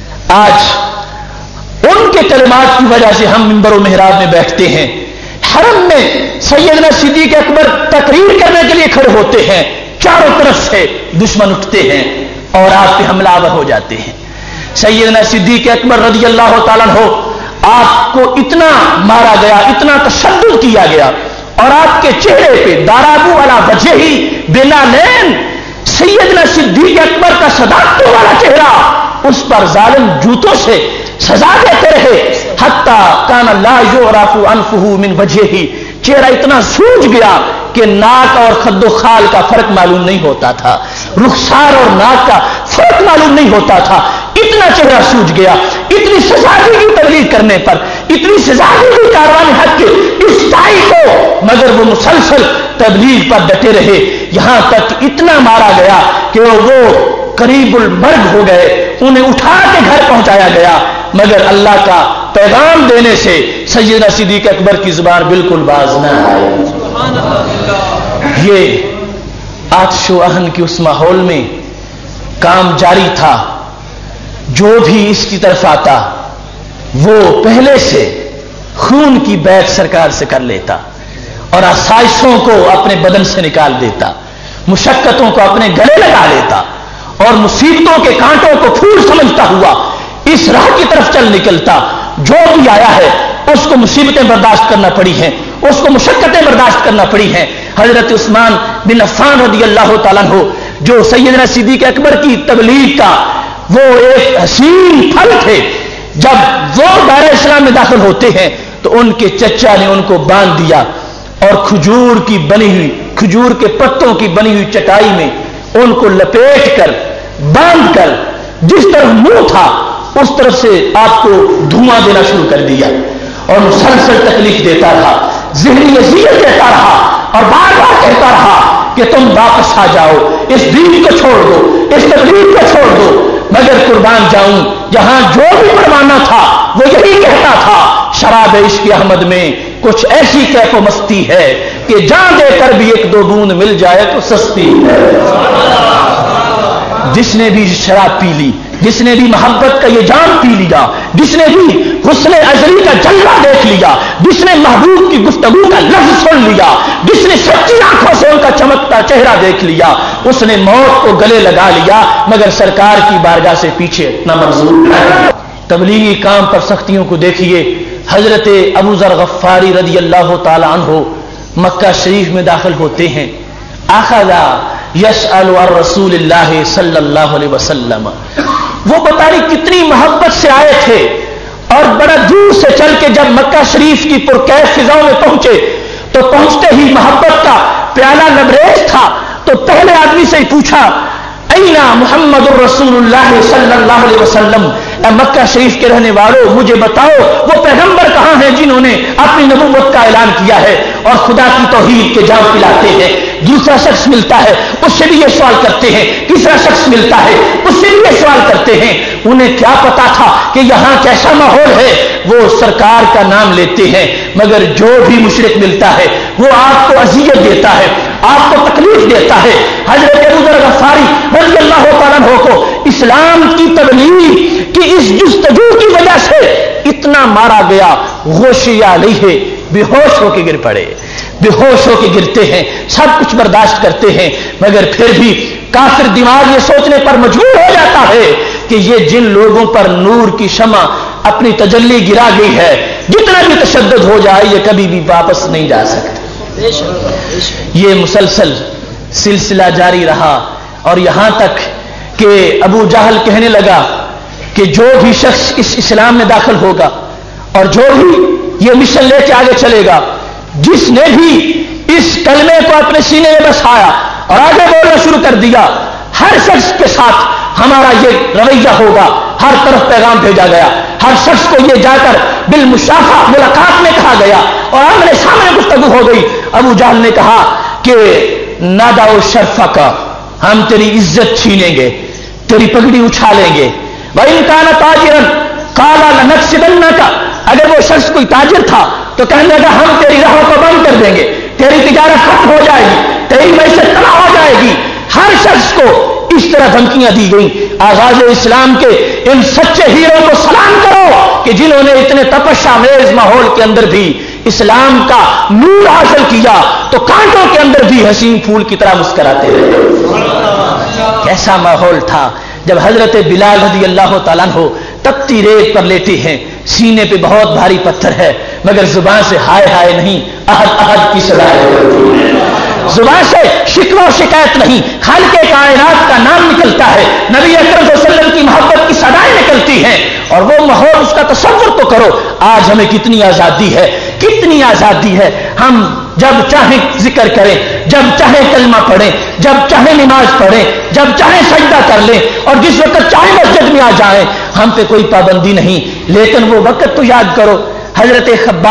آج ان کے کلمات کی وجہ سے ہم منبر و محراب میں بیٹھتے ہیں. حرم میں سیدنا صدیق اکبر تقریر کرنے کے لیے کھڑے ہوتے ہیں، چاروں طرف سے دشمن اٹھتے ہیں اور آپ پہ حملہ آور ہو جاتے ہیں. سیدنا صدیق اکبر رضی اللہ تعالیٰ عنہ آپ کو اتنا مارا گیا، اتنا تشدد کیا گیا اور آپ کے چہرے پہ دارابو علی وجہہ بلالین، سیدنا صدیق اکبر کا صداقتوں والا چہرہ اس پر ظالم جوتوں سے سزا دیتے رہے. حتی کان لا یعرف انفہ من وجہہ، چہرہ اتنا سوج گیا کہ ناک اور خد و خال کا فرق معلوم نہیں ہوتا تھا، رخسار اور ناک کا فرق معلوم نہیں ہوتا تھا. اتنا چہرہ سوج گیا. اتنی سزا دی گئی تبلیغ کرنے پر، اتنی سزا دی گئی کاروان حق کے اس داعی کو، مگر وہ مسلسل تبلیغ پر ڈٹے رہے. یہاں تک اتنا مارا گیا کہ وہ قریب المرگ ہو گئے. انہیں اٹھا کے گھر پہنچایا گیا، مگر اللہ کا پیغام دینے سے سیدنا صدیق اکبر کی زبان بالکل باز نہ آئی. یہ آتش و آہن کی اس ماحول میں کام جاری تھا. جو بھی اس کی طرف آتا وہ پہلے سے خون کی بیعت سرکار سے کر لیتا اور آسائشوں کو اپنے بدن سے نکال دیتا، مشقتوں کو اپنے گلے لگا لیتا اور مصیبتوں کے کانٹوں کو پھول سمجھتا ہوا اس راہ کی طرف چل نکلتا. جو بھی آیا ہے اس کو مصیبتیں برداشت کرنا پڑی ہیں، اس کو مشقتیں برداشت کرنا پڑی ہیں. حضرت عثمان بن عفان رضی اللہ تعالیٰ عنہ جو سیدنا صدیق اکبر کی تبلیغ کا وہ ایک حسین پھل تھے، جب وہ دار اسلام میں داخل ہوتے ہیں تو ان کے چچا نے ان کو باندھ دیا اور کھجور کی بنی ہوئی، کھجور کے پتوں کی بنی ہوئی چٹائی میں ان کو لپیٹ کر باندھ کر جس طرف منہ تھا اس طرف سے آپ کو دھواں دینا شروع کر دیا اور مسلسل تکلیف دیتا رہا، ذہنی اذیت دیتا رہا اور بار بار کہتا رہا کہ تم واپس آ جاؤ، اس دین کو چھوڑ دو، اس تقریب کو چھوڑ دو. مگر قربان جاؤں جہاں جو بھی پروانہ تھا وہ یہی کہتا تھا شراب عشق احمد میں کچھ ایسی کیف و مستی ہے کہ جان دے کر بھی ایک دو بوند مل جائے تو سستی ہے. جس نے بھی شراب پی لی، جس نے بھی محبت کا یہ جام پی لیا، جس نے بھی حسن ازلی کا جلوہ دیکھ لیا، جس نے محبوب کی گفتگو کا لفظ سن لیا، جس نے سچی آنکھوں سے ان کا چمکتا چہرہ دیکھ لیا، اس نے موت کو گلے لگا لیا مگر سرکار کی بارگاہ سے پیچھے اتنا منظور نہیں. تبلیغی کام پر سختیوں کو دیکھیے. حضرت ابو ذر غفاری رضی اللہ تعالی عنہ مکہ شریف میں داخل ہوتے ہیں. اخذ یسأل عن رسول اللہ صلی اللہ علیہ وسلم. وہ پتہ نہیں کتنی محبت سے آئے تھے اور بڑا دور سے چل کے جب مکہ شریف کی پرکیف فضاؤں میں پہنچے تو پہنچتے ہی محبت کا پیالہ لبریز تھا تو پہلے آدمی سے ہی پوچھا اینا محمد الرسول اللہ صلی اللہ علیہ وسلم. اے مکہ شریف کے رہنے والوں مجھے بتاؤ وہ پیغمبر کہاں ہیں جنہوں نے اپنی نبوت کا اعلان کیا ہے اور خدا کی توحید کے جام پلاتے ہیں. دوسرا شخص ملتا ہے اس سے بھی یہ سوال کرتے ہیں, تیسرا شخص ملتا ہے اس سے بھی یہ سوال کرتے ہیں. انہیں کیا پتا تھا کہ یہاں کیسا ماحول ہے, وہ سرکار کا نام لیتے ہیں مگر جو بھی مشرک ملتا ہے وہ آپ کو اذیت دیتا ہے, آپ کو تکلیف دیتا ہے. حضرت ابو ذر غفاری رضی اللہ تعالیٰ عنہ کو اسلام کی تبلیغ کی اس جستجو کی وجہ سے اتنا مارا گیا, غوشی علیہ بے ہوش ہو کے گر پڑے, بے ہوش ہو کے گرتے ہیں, سب کچھ برداشت کرتے ہیں مگر پھر بھی کافر دماغ یہ سوچنے پر مجبور ہو جاتا ہے کہ یہ جن لوگوں پر نور کی شمع اپنی تجلی گرا گئی ہے جتنا بھی تشدد ہو جائے یہ کبھی بھی واپس نہیں جا سکتے. یہ مسلسل سلسلہ جاری رہا اور یہاں تک کہ ابو جہل کہنے لگا کہ جو بھی شخص اس اسلام میں داخل ہوگا اور جو بھی یہ مشن لے کے آگے چلے گا, جس نے بھی اس کلمے کو اپنے سینے میں بسایا اور آگے بولنا شروع کر دیا, ہر شخص کے ساتھ ہمارا یہ رویہ ہوگا. ہر طرف پیغام بھیجا گیا, ہر شخص کو یہ جا کر بالمشافہ ملاقات میں کہا گیا اور آمنے سامنے گفتگو ہو گئی. ابو جہل نے کہا کہ ناداؤ شرفہ کا, ہم تیری عزت چھینیں گے, تیری پگڑی اچھالیں گے. وَإِن كَانَ تَاجِرًا قَالَ لَنَكْسِبَنَّكَ, اگر وہ شخص کوئی تاجر تھا تو کہنے لگا ہم تیری راہوں کو بند کر دیں گے, تیری تجارت ختم ہو جائے گی, تیری معیشت تباہ ہو جائے گی. ہر شخص کو اس طرح دھمکیاں دی گئیں. آغاز اسلام کے ان سچے ہیروں کو سلام کرو کہ جنہوں نے اتنے تپشا میز ماحول کے اندر بھی اسلام کا نور حاصل کیا تو کانٹوں کے اندر بھی حسین پھول کی طرح مسکراتے رہے. کیسا ماحول تھا جب حضرت بلال رضی اللہ تعالیٰ عنہ تپتی ریت پر لیٹے ہیں, سینے پہ بہت بھاری پتھر ہے مگر زبان سے ہائے ہائے نہیں, احد احد کی صدا ہے. زبان سے شکوہ و شکایت نہیں, خالق کائنات کا نام نکلتا ہے, نبی اکرم صلی اللہ علیہ وسلم کی محبت کی صدائیں نکلتی ہیں اور وہ ماحول اس کا تصور تو کرو. آج ہمیں کتنی آزادی ہے, کتنی آزادی ہے. ہم جب چاہیں ذکر کریں, جب چاہیں کلمہ پڑھیں, جب چاہیں نماز پڑھیں, جب چاہیں سجدہ کر لیں اور جس وقت چاہیں مسجد میں آ جائیں, ہم پہ کوئی پابندی نہیں. لیکن وہ وقت تو یاد کرو, حضرت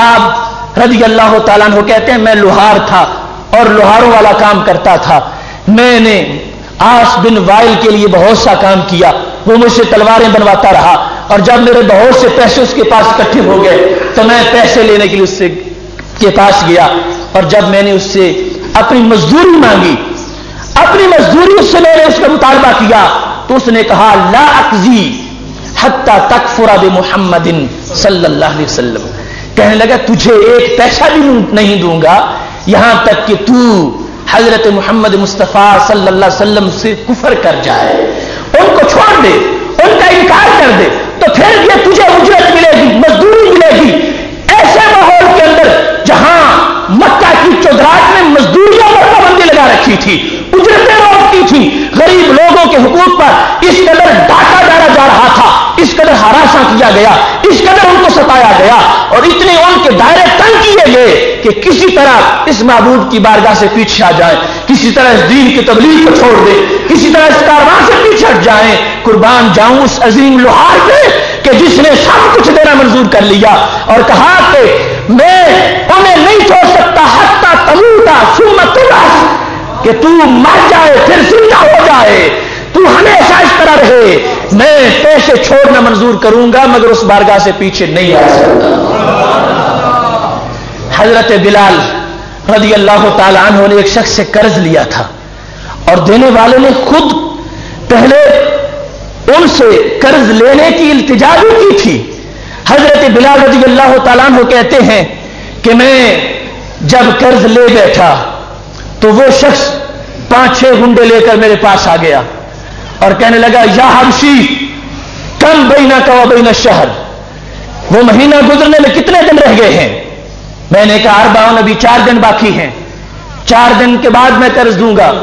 خباب رضی اللہ تعالیٰ عنہ کہتے ہیں میں لوہار تھا اور لوہاروں والا کام کرتا تھا. میں نے آس بن وائل کے لیے بہت سا کام کیا, وہ مجھ سے تلواریں بنواتا رہا اور جب میرے بہت سے پیسے اس کے پاس اکٹھے ہو گئے تو میں پیسے لینے کے لیے اس سے کے پاس گیا اور جب میں نے اس سے اپنی مزدوری مانگی, اپنی مزدوری اس سے میں نے اس کا مطالبہ کیا تو اس نے کہا لا اقضی حتی تکفر بمحمد صلی اللہ علیہ وسلم. کہنے لگا تجھے ایک پیسہ بھی نہیں دوں گا یہاں تک کہ تو حضرت محمد مصطفیٰ صلی اللہ علیہ وسلم سے کفر کر جائے, ان کو چھوڑ دے, ان کا انکار کر دے, تو پھر یہ تجھے اجرت ملے گی, مزدوری ملے گی. ایسے ماحول کے اندر جہاں مکہ کی چودراہٹ میں مزدوریوں پر پابندی لگا رکھی تھی, اجرتیں روکتی تھی, غریب لوگوں کے حقوق پر اس قدر ڈاکہ ڈالا جا رہا تھا, اس قدر ہراساں کیا گیا, اس قدر ان کو ستایا گیا اور اتنے ان کے دائرے تنگ کیے گئے کہ کسی طرح اس معبود کی بارگاہ سے پیچھے آ جائیں, کسی طرح اس دین کی تبلیغ کو چھوڑ دیں, کسی طرح اس کاروان سے پیچھے ہٹ جائیں. قربان جاؤں اس عظیم لوہار پہ کہ جس نے سب کچھ دینا منظور کر لیا اور کہا کہ میں انہیں نہیں چھوڑ سکتا حتی تموتا ثم تبعث, کہ تو مر جائے پھر زندہ ہو جائے, تو ہمیشہ اس طرح رہے. میں پیسے چھوڑنا منظور کروں گا مگر اس بارگاہ سے پیچھے نہیں آ سکتا. حضرت بلال رضی اللہ تعالی عنہ نے ایک شخص سے قرض لیا تھا اور دینے والے نے خود پہلے ان سے قرض لینے کی التجا بھی کی تھی. حضرت بلال رضی اللہ تعالیٰ عنہ کہتے ہیں کہ میں جب قرض لے بیٹھا تو وہ شخص 5-6 گنڈے لے کر میرے پاس آ گیا اور کہنے لگا یا حبشی کم بینک و بین الشہر, وہ مہینہ گزرنے میں کتنے دن رہ گئے ہیں؟ میں نے کہا 40, ابھی 4 دن باقی ہیں, 4 دن کے بعد میں قرض دوں گا.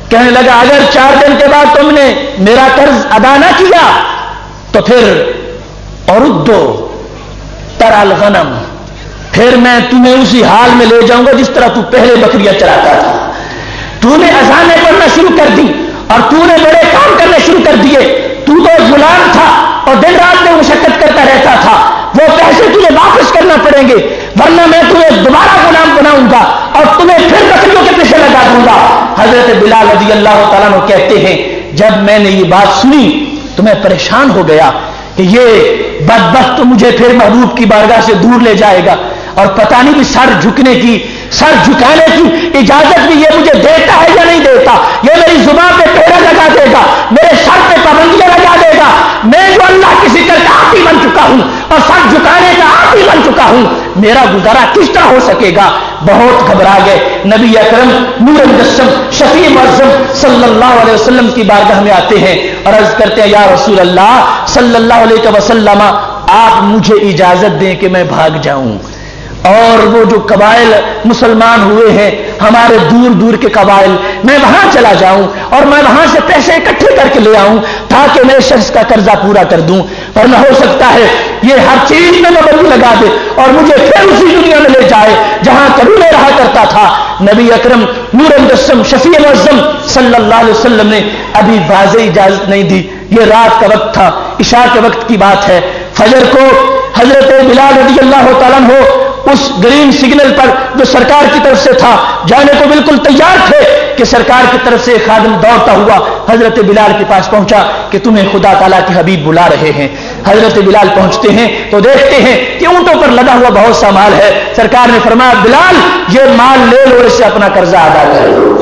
کہنے لگا اگر 4 دن کے بعد تم نے میرا قرض ادا نہ کیا تو پھر اردو ترى الغنم، پھر میں تمہیں اسی حال میں لے جاؤں گا جس طرح تو پہلے بکریاں چراتا تھا. تو نے اذانیں پڑھنا شروع کر دی اور تو نے بڑے کام کرنے شروع کر دیے. تو غلام تھا اور دن رات میں مشقت کرتا رہتا تھا. وہ پیسے تجھے واپس کرنا پڑیں گے ورنہ میں تمہیں دوبارہ غلام بناؤں گا اور تمہیں پھر بکریوں کے پیچھے لگا دوں گا. حضرت بلال رضی اللہ تعالیٰ عنہ کہتے ہیں جب میں نے یہ بات سنی تو میں پریشان ہو گیا کہ یہ بدبخت تو مجھے پھر محبوب کی بارگاہ سے دور لے جائے گا اور پتہ نہیں بھی سر جھکانے کی اجازت بھی یہ مجھے دیتا ہے یا نہیں دیتا. یہ میری زبان پہ پہرا لگا دے گا، میرے سر پہ پابندیاں لگا دے گا. میں جو اللہ کی ذکر کا عاقل بن چکا ہوں اور سر جھکانے کا عاقل بن چکا ہوں، میرا گزارا کس طرح ہو سکے گا. بہت گھبرا گئے. نبی اکرم نور مجسم شفیع معظم صلی اللہ علیہ وسلم کی بارگاہ میں آتے ہیں اور عرض کرتے ہیں یا رسول اللہ صلی اللہ علیہ وسلم آپ مجھے اجازت دیں کہ میں بھاگ جاؤں اور وہ جو قبائل مسلمان ہوئے ہیں ہمارے دور دور کے قبائل، میں وہاں چلا جاؤں اور میں وہاں سے پیسے اکٹھے کر کے لے آؤں تاکہ میں شخص کا قرضہ پورا کر دوں. ورنہ ہو سکتا ہے یہ ہر چیز میں پابندی لگا دے اور مجھے پھر اسی دنیا میں لے جائے جہاں کبھی میں رہا کرتا تھا. نبی اکرم نور مجسم شفیع معظم صلی اللہ علیہ وسلم نے ابھی واضح اجازت نہیں دی. یہ رات کا وقت تھا، عشاء کے وقت کی بات ہے. فجر کو حضرت بلال رضی اللہ تعالیٰ عنہ اس گرین سگنل پر جو سرکار کی طرف سے تھا جانے کو بالکل تیار تھے کہ سرکار کی طرف سے خادم دوڑتا ہوا حضرت بلال کے پاس پہنچا کہ تمہیں خدا تعالیٰ کے حبیب بلا رہے ہیں. حضرت بلال پہنچتے ہیں تو دیکھتے ہیں کہ اونٹوں پر لدا ہوا بہت سا مال ہے. سرکار نے فرمایا بلال یہ مال لے لو، اس سے اپنا قرضہ ادا کرو.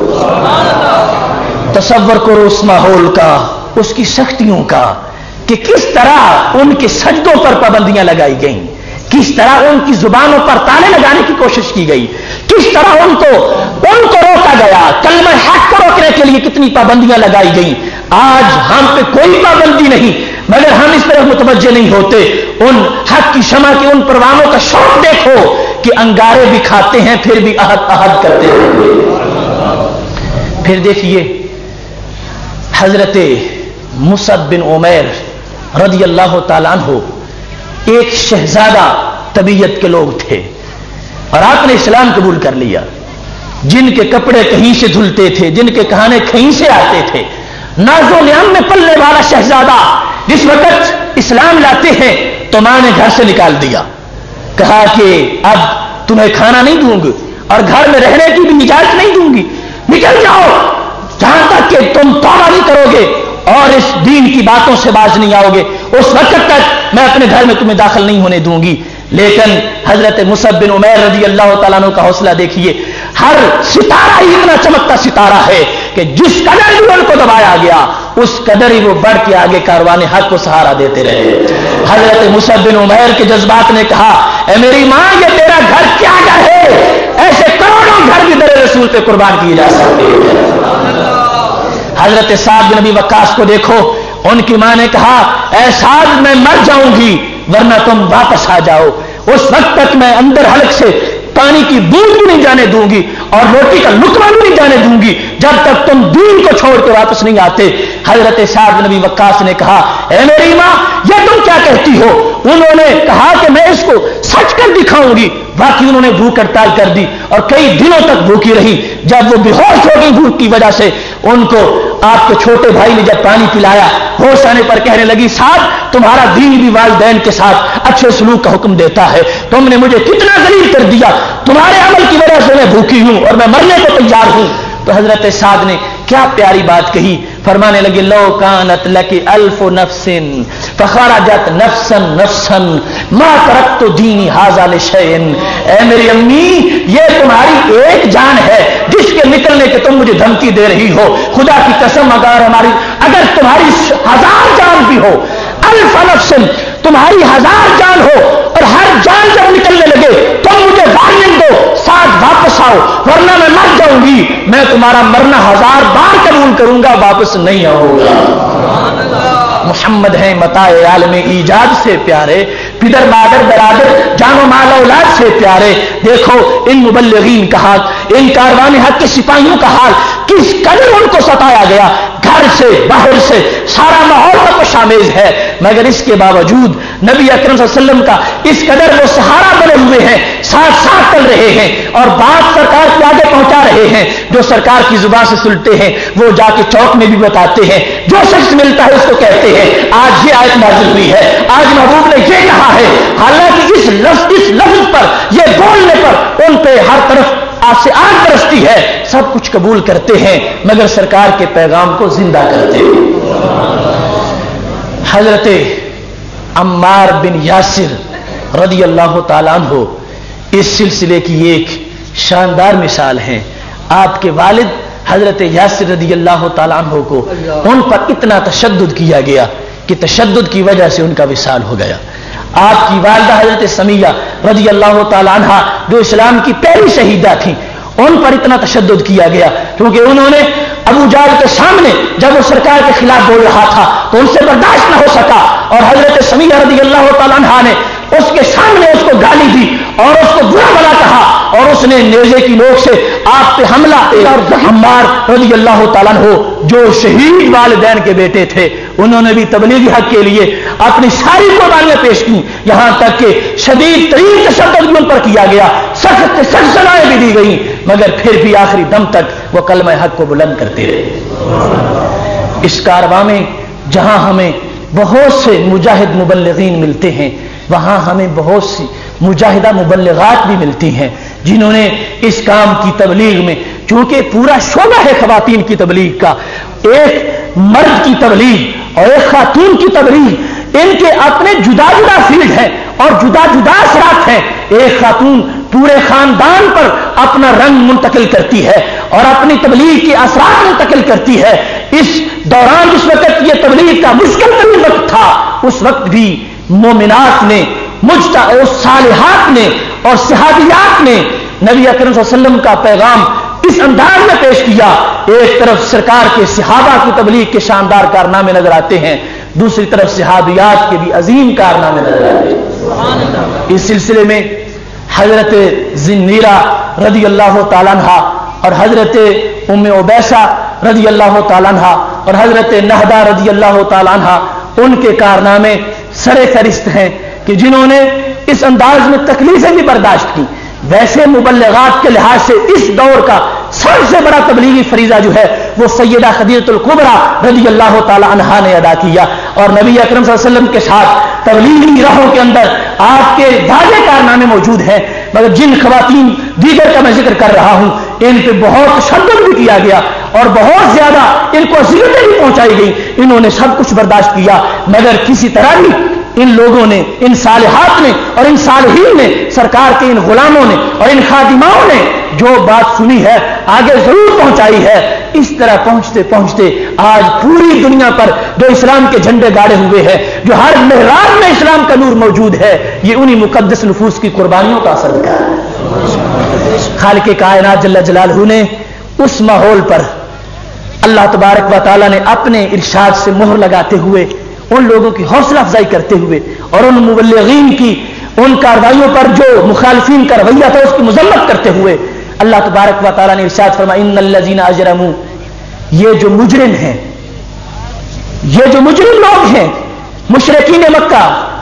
تصور کرو اس ماحول کا، اس کی سختیوں کا کہ کس طرح ان کے سجدوں پر پابندیاں لگائی گئیں، کس طرح ان کی زبانوں پر تالے لگانے کی کوشش کی گئی، کس طرح ان کو روکا گیا. کلمہ حق کو روکنے کے لیے کتنی پابندیاں لگائی گئیں. آج ہم پہ کوئی پابندی نہیں مگر ہم اس طرح متوجہ نہیں ہوتے. ان حق کی شمع کے ان پروانوں کا شوق دیکھو کہ انگارے بھی کھاتے ہیں پھر بھی عہد کرتے ہیں. پھر دیکھیے حضرت مصعب بن عمیر رضی اللہ تعالیٰ عنہ ایک شہزادہ طبیعت کے لوگ تھے اور آپ نے اسلام قبول کر لیا. جن کے کپڑے کہیں سے دھلتے تھے، جن کے کہانے کہیں سے آتے تھے، ناز و نعم میں پلنے والا شہزادہ جس وقت اسلام لاتے ہیں تو ماں نے گھر سے نکال دیا. کہا کہ اب تمہیں کھانا نہیں دوں گی اور گھر میں رہنے کی بھی اجازت نہیں دوں گی، نکل جاؤ جہاں تک کہ تم توبہ نہیں کرو گے اور اس دین کی باتوں سے باز نہیں آؤ گے اس وقت تک میں اپنے گھر میں تمہیں داخل نہیں ہونے دوں گی. لیکن حضرت مصعب بن عمیر رضی اللہ تعالیٰ عنہ کا حوصلہ دیکھیے. ہر ستارہ ہی اتنا چمکتا ستارہ ہے کہ جس قدر بھی ان کو دبایا گیا اس قدر ہی وہ بڑھ کے آگے کاروان حق کو سہارا دیتے رہے. حضرت مصعب بن عمیر کے جذبات نے کہا اے میری ماں یہ تیرا گھر کیا گھر ہے، ایسے کروڑوں گھر بھی در رسول پہ قربان کیے جا سکتے ہیں. حضرت سعد بن ابی وقاص کو دیکھو، ان کی ماں نے کہا اے سعد میں مر جاؤں گی ورنہ تم واپس آ جاؤ، اس وقت تک میں اندر حلق سے پانی کی بوند بھی نہیں جانے دوں گی اور روٹی کا لقمہ بھی نہیں جانے دوں گی جب تک تم دین کو چھوڑ کے واپس نہیں آتے. حضرت سعد بن ابی وقاص نے کہا اے میری ماں یہ تم کیا کہتی ہو؟ انہوں نے کہا کہ میں اس کو سچ کر دکھاؤں گی. باقی انہوں نے بھوک ہڑتال کر دی اور کئی دنوں تک بھوکی رہی. جب وہ بے ہوش ہو گئی بھوک کی وجہ سے ان کو آپ کے چھوٹے بھائی نے جب پانی پلایا ہوش آنے پر کہنے لگی صاحب تمہارا دین بھی والدین کے ساتھ اچھے سلوک کا حکم دیتا ہے، تم نے مجھے کتنا ذلیل کر دیا، تمہارے عمل کی وجہ سے میں بھوکی ہوں اور میں مرنے کو تیار ہوں. تو حضرت سعد نے کیا پیاری بات کہی، فرمانے لگے لو کانت لکی الف نفس فخرجت نفسا نفسا ما ترکت دینی ھذا لشیء. اے میری امی یہ تمہاری ایک جان ہے جس کے نکلنے کے تم مجھے دھمکی دے رہی ہو. خدا کی قسم اگر تمہاری 1000 جان بھی ہو، الف نفس تمہاری 1000 جان ہو اور ہر جان جب نکلنے لگے تم مجھے وارننگ دو ساتھ واپس آؤ ورنہ میں مر جاؤں گی. میں تمہارا مرنا 1000 بار قبول کروں گا، واپس نہیں آؤں گا. محمد ہیں متاع عالم ایجاد سے پیارے، پدر مادر برادر جان و مال اولاد سے پیارے. دیکھو ان مبلغین کا حال، ان کاروان حق کے سپاہیوں کا حال کس قدر ان کو ستایا گیا. گھر سے باہر سے سارا ماحول تک شامل ہے، مگر اس کے باوجود نبی اکرم صلی اللہ علیہ وسلم کا اس قدر وہ سہارا بنے ہوئے ہیں، ساتھ ساتھ چل رہے ہیں اور بات سرکار کے آگے پہنچا رہے ہیں. جو سرکار کی زبان سے سنتے ہیں وہ جا کے چوک میں بھی بتاتے ہیں، جو شخص ملتا ہے اس کو کہتے ہیں آج یہ آیت نازل ہوئی ہے، آج محبوب نے یہ کہا ہے. حالانکہ اس لفظ پر، یہ بولنے پر ان پہ ہر طرف آپ سے آگ برستی ہے، سب کچھ قبول کرتے ہیں مگر سرکار کے پیغام کو زندہ کرتے ہیں. حضرت عمار بن یاسر رضی اللہ تعالیٰ عنہ اس سلسلے کی ایک شاندار مثال ہے. آپ کے والد حضرت یاسر رضی اللہ تعالیٰ عنہ کو ان پر اتنا تشدد کیا گیا کہ تشدد کی وجہ سے ان کا وصال ہو گیا. آپ کی والدہ حضرت سمیہ رضی اللہ تعالیٰ عنہ جو اسلام کی پہلی شہیدہ تھیں، ان پر اتنا تشدد کیا گیا کیونکہ انہوں نے ابو جہل کے سامنے جب وہ سرکار کے خلاف بول رہا تھا تو ان سے برداشت نہ ہو سکا اور حضرت سمیہ رضی اللہ تعالیٰ عنہ نے اس کے سامنے اس کو گالی دی اور اس کو برا بھلا کہا اور اس نے نیزے کی نوک سے آپ پہ حملہ. اور عمار رضی اللہ تعالیٰ عنہ جو شہید والدین کے بیٹے تھے انہوں نے بھی تبلیغی حق کے لیے اپنی ساری قربانیاں پیش کی، یہاں تک کہ شدید ترین تشدد بھی ان پر کیا گیا، سخت سے سخت سزائیں بھی دی گئیں، مگر پھر بھی آخری دم تک وہ کلمہ حق کو بلند کرتے رہے. اس کارواں میں جہاں ہمیں بہت سے مجاہد مبلغین ملتے ہیں وہاں ہمیں بہت سی مجاہدہ مبلغات بھی ملتی ہیں جنہوں نے اس کام کی تبلیغ میں، چونکہ پورا شعبہ ہے خواتین کی تبلیغ کا، ایک مرد کی تبلیغ اور ایک خاتون کی تبلیغ، ان کے اپنے جدا جدا فیلڈ ہیں اور جدا جدا اثرات ہیں. ایک خاتون پورے خاندان پر اپنا رنگ منتقل کرتی ہے اور اپنی تبلیغ کے اثرات منتقل کرتی ہے. اس دوران جس وقت یہ تبلیغ کا مشکل ترین وقت تھا اس وقت بھی مومنات نے، صالحات نے اور صحابیات نے نبی اکرم صلی اللہ علیہ وسلم کا پیغام اس انداز میں پیش کیا. ایک طرف سرکار کے صحابہ کی تبلیغ کے شاندار کارنامے نظر آتے ہیں، دوسری طرف صحابیات کے بھی عظیم کارنامے نظر آتے ہیں. اس سلسلے میں حضرت زنیرہ رضی اللہ تعالیٰ عنہ اور حضرت ام عبیسہ رضی اللہ تعالیٰ عنہ اور حضرت نہدہ رضی اللہ تعالیٰ عنہ ان کے کارنامے سر فہرست ہیں کہ جنہوں نے اس انداز میں تکلیفیں بھی برداشت کی. ویسے مبلغات کے لحاظ سے اس دور کا سب سے بڑا تبلیغی فریضہ جو ہے وہ سیدہ خدیجہ الکبریٰ رضی اللہ تعالی عنہا نے ادا کیا اور نبی اکرم صلی اللہ علیہ وسلم کے ساتھ تبلیغی راہوں کے اندر آپ کے واضح کارنامے موجود ہیں. مگر جن خواتین دیگر کا میں ذکر کر رہا ہوں ان پہ بہت تشدد بھی کیا گیا اور بہت زیادہ ان کو اذیتیں بھی پہنچائی گئی. انہوں نے سب کچھ برداشت کیا مگر کسی طرح بھی ان لوگوں نے، ان صالحات نے اور ان صالحین نے، سرکار کے ان غلاموں نے اور ان خادماؤں نے جو بات سنی ہے آگے ضرور پہنچائی ہے. اس طرح پہنچتے پہنچتے آج پوری دنیا پر جو اسلام کے جھنڈے گاڑے ہوئے ہیں، جو ہر محراب میں اسلام کا نور موجود ہے، یہ انہی مقدس نفوس کی قربانیوں کا اثر ہے. خالق کائنات جل جلالہ نے اس ماحول پر اللہ تبارک و تعالیٰ نے اپنے ارشاد سے مہر لگاتے ہوئے ان لوگوں کی حوصلہ افزائی کرتے ہوئے اور ان مبلغین کی ان کارروائیوں پر جو مخالفین کا رویہ تھا اس کی مذمت کرتے ہوئے اللہ تبارک و تعالیٰ نے ارشاد فرمایا ان الذین اجرموا، یہ جو مجرم ہیں، یہ جو مجرم لوگ ہیں مشرکین مکہ،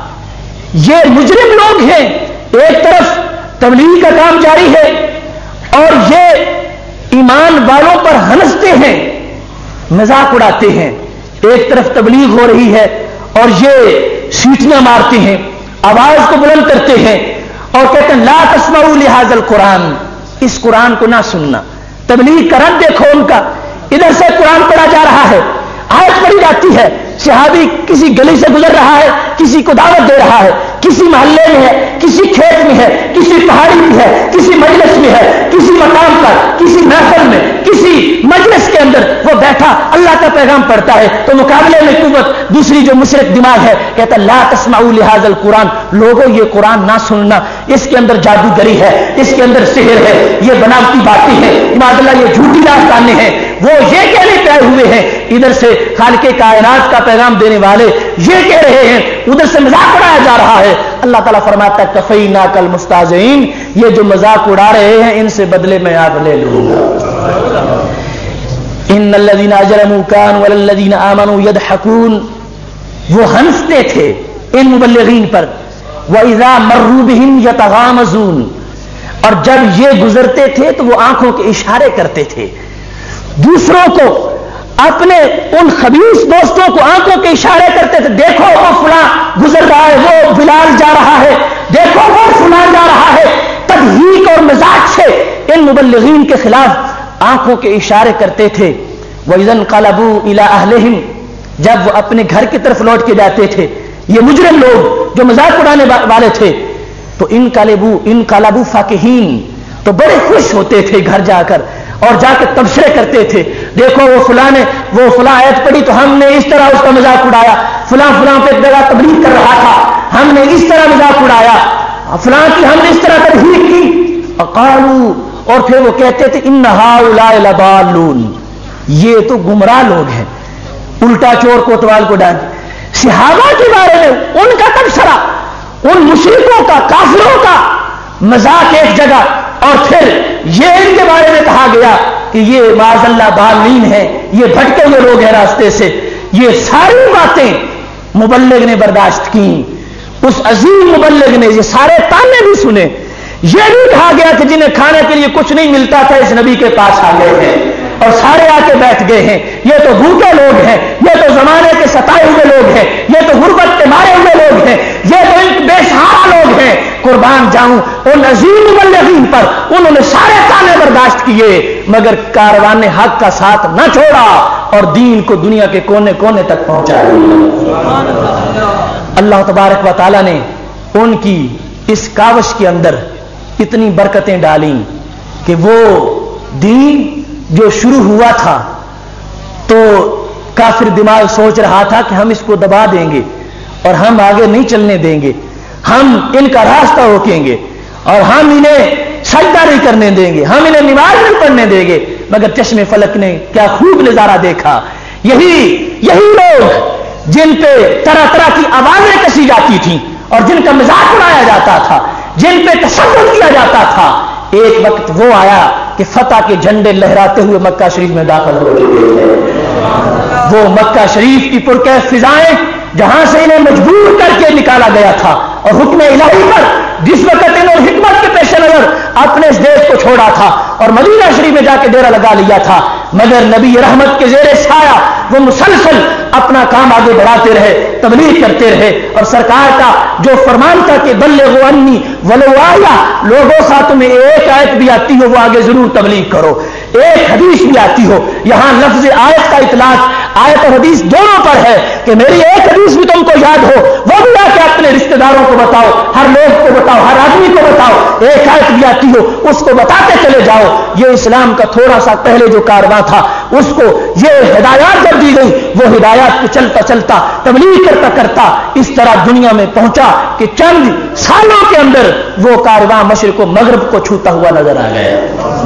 یہ مجرم لوگ ہیں. ایک طرف تبلیغ کا کام جاری ہے اور یہ ایمان والوں پر ہنستے ہیں، مذاق اڑاتے ہیں. ایک طرف تبلیغ ہو رہی ہے اور یہ سیٹیاں مارتے ہیں، آواز کو بلند کرتے ہیں اور کہتے ہیں لا تسمعوا لہذا القرآن، اس قرآن کو نہ سننا. تبلیغ کا رد دیکھو ان کا، ادھر سے قرآن پڑھا جا رہا ہے، آیت پڑھی جاتی ہے، صحابی کسی گلی سے گزر رہا ہے، کسی کو دعوت دے رہا ہے، کسی محلے میں ہے، کسی کھیت میں ہے، کسی پہاڑی میں ہے، کسی مجلس میں ہے، کسی مقام پر، کسی محفل میں، کسی مجلس کے اندر وہ بیٹھا اللہ کا پیغام پڑھتا ہے تو مقابلے میں قوت دوسری جو مشرک دماغ ہے کہتا لا تسمعوا لہذا القرآن، لوگوں یہ قرآن نہ سننا، اس کے اندر جادوگری ہے، اس کے اندر سحر ہے، یہ بناوٹی باتیں ہیں، عباد اللہ یہ جھوٹی داستانیں ہیں. وہ یہ کہنے پہ آئے ہوئے ہیں، ادھر سے خالق کائنات کا پیغام دینے والے یہ کہہ رہے ہیں، ادھر سے مذاق اڑایا جا رہا ہے۔ اللہ تعالیٰ فرماتا ہے کفیناک المستہزئین، یہ جو مذاق اڑا رہے ہیں ان سے بدلے میں آپ لے لوں گا۔ ان الذین اجرموا كانوا ولا الذین آمنوا يضحكون، وہ ہنستے تھے ان مبلغین پر، وَإِذَا مَرُّوا بِهِمْ يَتَغَامَزُونَ، اور جب یہ گزرتے تھے تو وہ آنکھوں کے اشارے کرتے تھے، دوسروں کو، اپنے ان خبیث دوستوں کو آنکھوں کے اشارے کرتے تھے، دیکھو وہ فلاں گزر رہا ہے، وہ بلال جا رہا ہے، دیکھو وہ فلاں جا رہا ہے۔ تضحیک اور مزاق سے ان مبلغین کے خلاف آنکھوں کے اشارے کرتے تھے۔ وَإِذَا انقلبوا إِلَىٰ أَهْلِهِمْ، جب وہ اپنے گھر کی طرف لوٹ کے جاتے تھے، یہ مجرم لوگ جو مذاق اڑانے والے تھے، تو انقلبوا فاکہین، تو بڑے خوش ہوتے تھے گھر جا کر، اور جا کے تبصرے کرتے تھے، دیکھو وہ فلاں نے وہ فلاں آیت پڑھی تو ہم نے اس طرح اس کا مذاق اڑایا، فلاں فلاں پہ جگہ تبلیغ کر رہا تھا ہم نے اس طرح مذاق اڑایا، فلاں کی ہم نے اس طرح تبلیغ کی۔ وقالوا، اور پھر وہ کہتے تھے ان ہؤلاء لضالون، یہ تو گمراہ لوگ ہیں، الٹا چور کوتوال کو ڈال۔ صحابہ کے بارے میں ان کا تبصرہ، ان مشرکوں کا، کافروں کا مذاق ایک جگہ، اور پھر یہ ان کے بارے میں کہا گیا کہ یہ معاذ اللہ ضالین ہیں، یہ بھٹکے ہوئے لوگ ہیں راستے سے۔ یہ ساری باتیں مبلغ نے برداشت کی، اس عظیم مبلغ نے یہ سارے تانے بھی سنے۔ یہ بھی کہا گیا کہ جنہیں کھانے کے لیے کچھ نہیں ملتا تھا اس نبی کے پاس آ گئے ہیں اور سارے آ کے بیٹھ گئے ہیں، یہ تو بھوکے لوگ ہیں، یہ تو زمانے کے ستائے ہوئے لوگ ہیں، یہ تو غربت کے مارے ہوئے لوگ ہیں، یہ تو ان بے سہارا لوگ ہیں۔ قربان جاؤں ان عظیم مبلغین پر، انہوں نے سارے تانے برداشت کیے مگر کاروان حق کا ساتھ نہ چھوڑا اور دین کو دنیا کے کونے کونے تک پہنچایا۔ اللہ تبارک و تعالی نے ان کی اس کاوش کے اندر اتنی برکتیں ڈالیں کہ وہ دین جو شروع ہوا تھا تو کافر دماغ سوچ رہا تھا کہ ہم اس کو دبا دیں گے اور ہم آگے نہیں چلنے دیں گے، ہم ان کا راستہ روکیں گے اور ہم انہیں سجدہ نہیں کرنے دیں گے، ہم انہیں نماز نہیں پڑھنے دیں گے، مگر چشم فلک نے کیا خوب نظارہ دیکھا۔ یہی لوگ جن پہ طرح طرح کی آوازیں کسی جاتی تھیں اور جن کا مذاق اڑایا جاتا تھا، جن پہ تشدد کیا جاتا تھا، ایک وقت وہ آیا کہ فتح کے جھنڈے لہراتے ہوئے مکہ شریف میں داخل ہو چکے تھے۔ وہ مکہ شریف کی پرکیف فضائیں جہاں سے انہیں مجبور کر کے نکالا گیا تھا اور حکم الہی پر جس وقت انہوں نے حکمت کے پیش نظر اپنے اس دیش کو چھوڑا تھا اور مدینہ شریف میں جا کے ڈیرا لگا لیا تھا، مگر نبی رحمت کے زیر سایہ وہ مسلسل اپنا کام آگے بڑھاتے رہے، تبلیغ کرتے رہے، اور سرکار کا جو فرمان تھا کہ بلغوا انی ولو آیا، لوگوں ساتھ میں ایک آیت بھی آتی ہو وہ آگے ضرور تبلیغ کرو، ایک حدیث بھی آتی ہو، یہاں لفظ آیت کا اطلاق آیت اور حدیث دونوں پر ہے کہ میری ایک حدیث بھی تم کو یاد ہو وہ بھی آ کے اپنے رشتہ داروں کو بتاؤ، ہر لوگ کو بتاؤ، ہر آدمی کو بتاؤ، ایک آیت بھی آتی ہو اس کو بتاتے چلے جاؤ۔ یہ اسلام کا تھوڑا سا پہلے جو کارواں تھا اس کو یہ ہدایات جب دی گئی وہ ہدایات کو چلتا چلتا تبلیغ کرتا کرتا اس طرح دنیا میں پہنچا کہ چند سالوں کے اندر وہ کارواں مشرق و مغرب کو چھوتا ہوا نظر آ گیا۔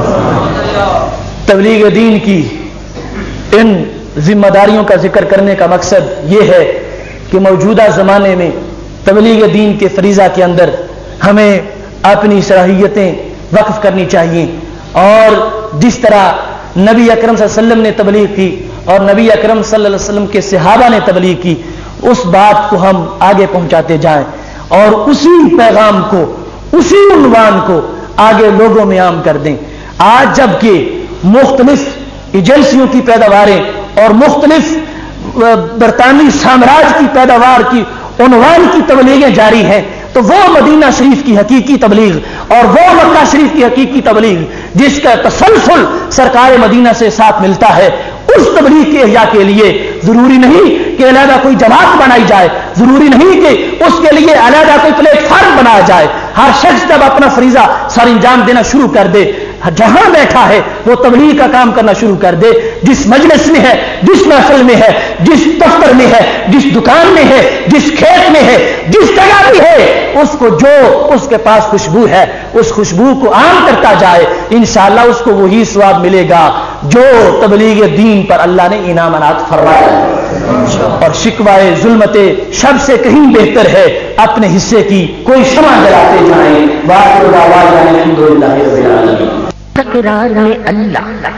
تبلیغ دین کی ان ذمہ داریوں کا ذکر کرنے کا مقصد یہ ہے کہ موجودہ زمانے میں تبلیغ دین کے فریضہ کے اندر ہمیں اپنی صلاحیتیں وقف کرنی چاہیے، اور جس طرح نبی اکرم صلی اللہ علیہ وسلم نے تبلیغ کی اور نبی اکرم صلی اللہ علیہ وسلم کے صحابہ نے تبلیغ کی، اس بات کو ہم آگے پہنچاتے جائیں اور اسی پیغام کو، اسی عنوان کو آگے لوگوں میں عام کر دیں۔ آج جب کہ مختلف ایجنسیوں کی پیداواریں اور مختلف برطانوی سامراج کی پیداوار کی عنوان کی تبلیغیں جاری ہیں، تو وہ مدینہ شریف کی حقیقی تبلیغ اور وہ مکہ شریف کی حقیقی تبلیغ جس کا تسلسل سرکار مدینہ سے ساتھ ملتا ہے، اس تبلیغ کے احیاء کے لیے ضروری نہیں کہ علیحدہ کوئی جماعت بنائی جائے، ضروری نہیں کہ اس کے لیے علیحدہ کوئی پلیٹ فارم بنایا جائے، ہر شخص جب اپنا فریضہ سر انجام دینا شروع کر دے، جہاں بیٹھا ہے وہ تبلیغ کا کام کرنا شروع کر دے. جس مجلس میں ہے، جس محفل میں ہے، جس دفتر میں ہے، جس دکان میں ہے، جس کھیت میں ہے، جس جگہ بھی ہے، اس کو جو اس کے پاس خوشبو ہے اس خوشبو کو عام کرتا جائے، انشاءاللہ اس کو وہی ثواب ملے گا جو تبلیغ دین پر اللہ نے انعام عنایت فرمایا ہے. اور شکوائے ظلمت شب سے کہیں بہتر ہے اپنے حصے کی کوئی شمع جلاتے جائیں. وآخر دعوانا الحمدللہ رب العالمین. تکرار میں اللہ،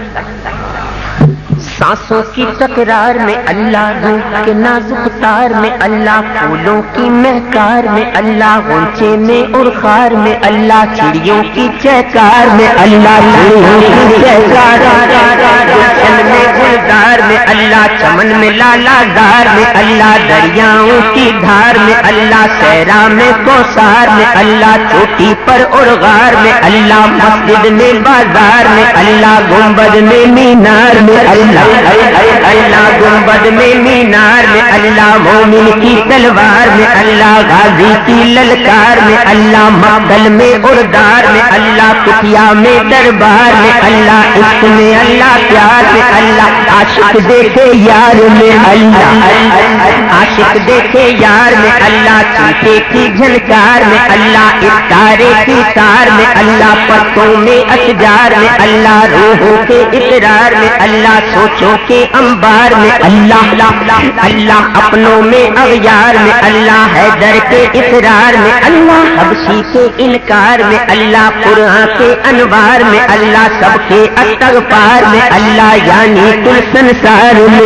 سانسوں کی تکرار میں اللہ، روح کے نازک تار میں اللہ، پھولوں کی مہکار میں اللہ، غنچے میں اور خار میں اللہ، چڑیوں کی چہکار میں اللہ، چڑیوں کی چہکار گلشن میں گلزار میں اللہ، چمن میں لالا زار میں اللہ، دریاؤں کی دھار میں اللہ، صحرا میں کوثار میں اللہ، چوٹی پر اور غار میں اللہ، مسجد میں بازار میں اللہ، گنبد میں مینار میں اللہ، اللہ گنبد میں مینار میں اللہ، مومن کی تلوار میں اللہ، غازی کی للکار میں اللہ، مقتل میں اردار میں اللہ، کٹیا میں دربار میں اللہ، عشق میں اللہ، پیار میں اللہ، عاشق دیکھے یار میں اللہ، عاشق دیکھے یار میں اللہ، چیتے کی جھنکار میں اللہ، اتارے کی تار میں اللہ، پتوں میں اشجار میں اللہ، روحوں کے اقرار میں اللہ، سوچوں کے انبار میں اللہ، اللہ اپنوں میں اغیار میں اللہ، حیدر کے اقرار میں اللہ، حبشی کے انکار میں اللہ، قرآن کے انوار میں اللہ، سب کے استغفار میں اللہ، یعنی کل سنسار میں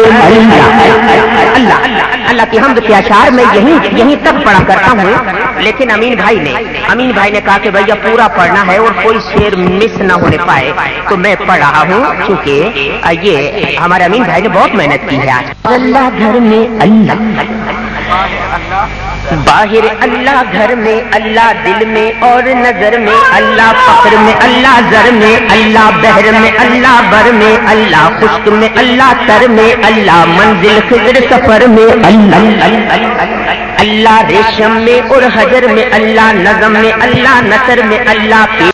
اللہ. اللہ کی حمد کے اشعار میں یہیں تک پڑھا کرتا ہوں، لیکن امین بھائی نے کہا کہ بھیا پورا پڑھنا ہے اور کوئی شعر مس نہ ہونے پائے، تو میں پڑھ رہا ہوں چونکہ یہ ہمارے امین بھائی نے بہت محنت کی ہے. آج اللہ گھر میں اللہ، باہر اللہ، گھر میں اللہ، دل میں اور نظر میں اللہ، فقر میں اللہ، زر میں اللہ، بحر میں اللہ، بر میں اللہ، خشک میں اللہ، تر میں اللہ، منزل خضر سفر میں اللہ، ریشم میں اور حجر میں اللہ، نظم میں اللہ، نثر میں اللہ.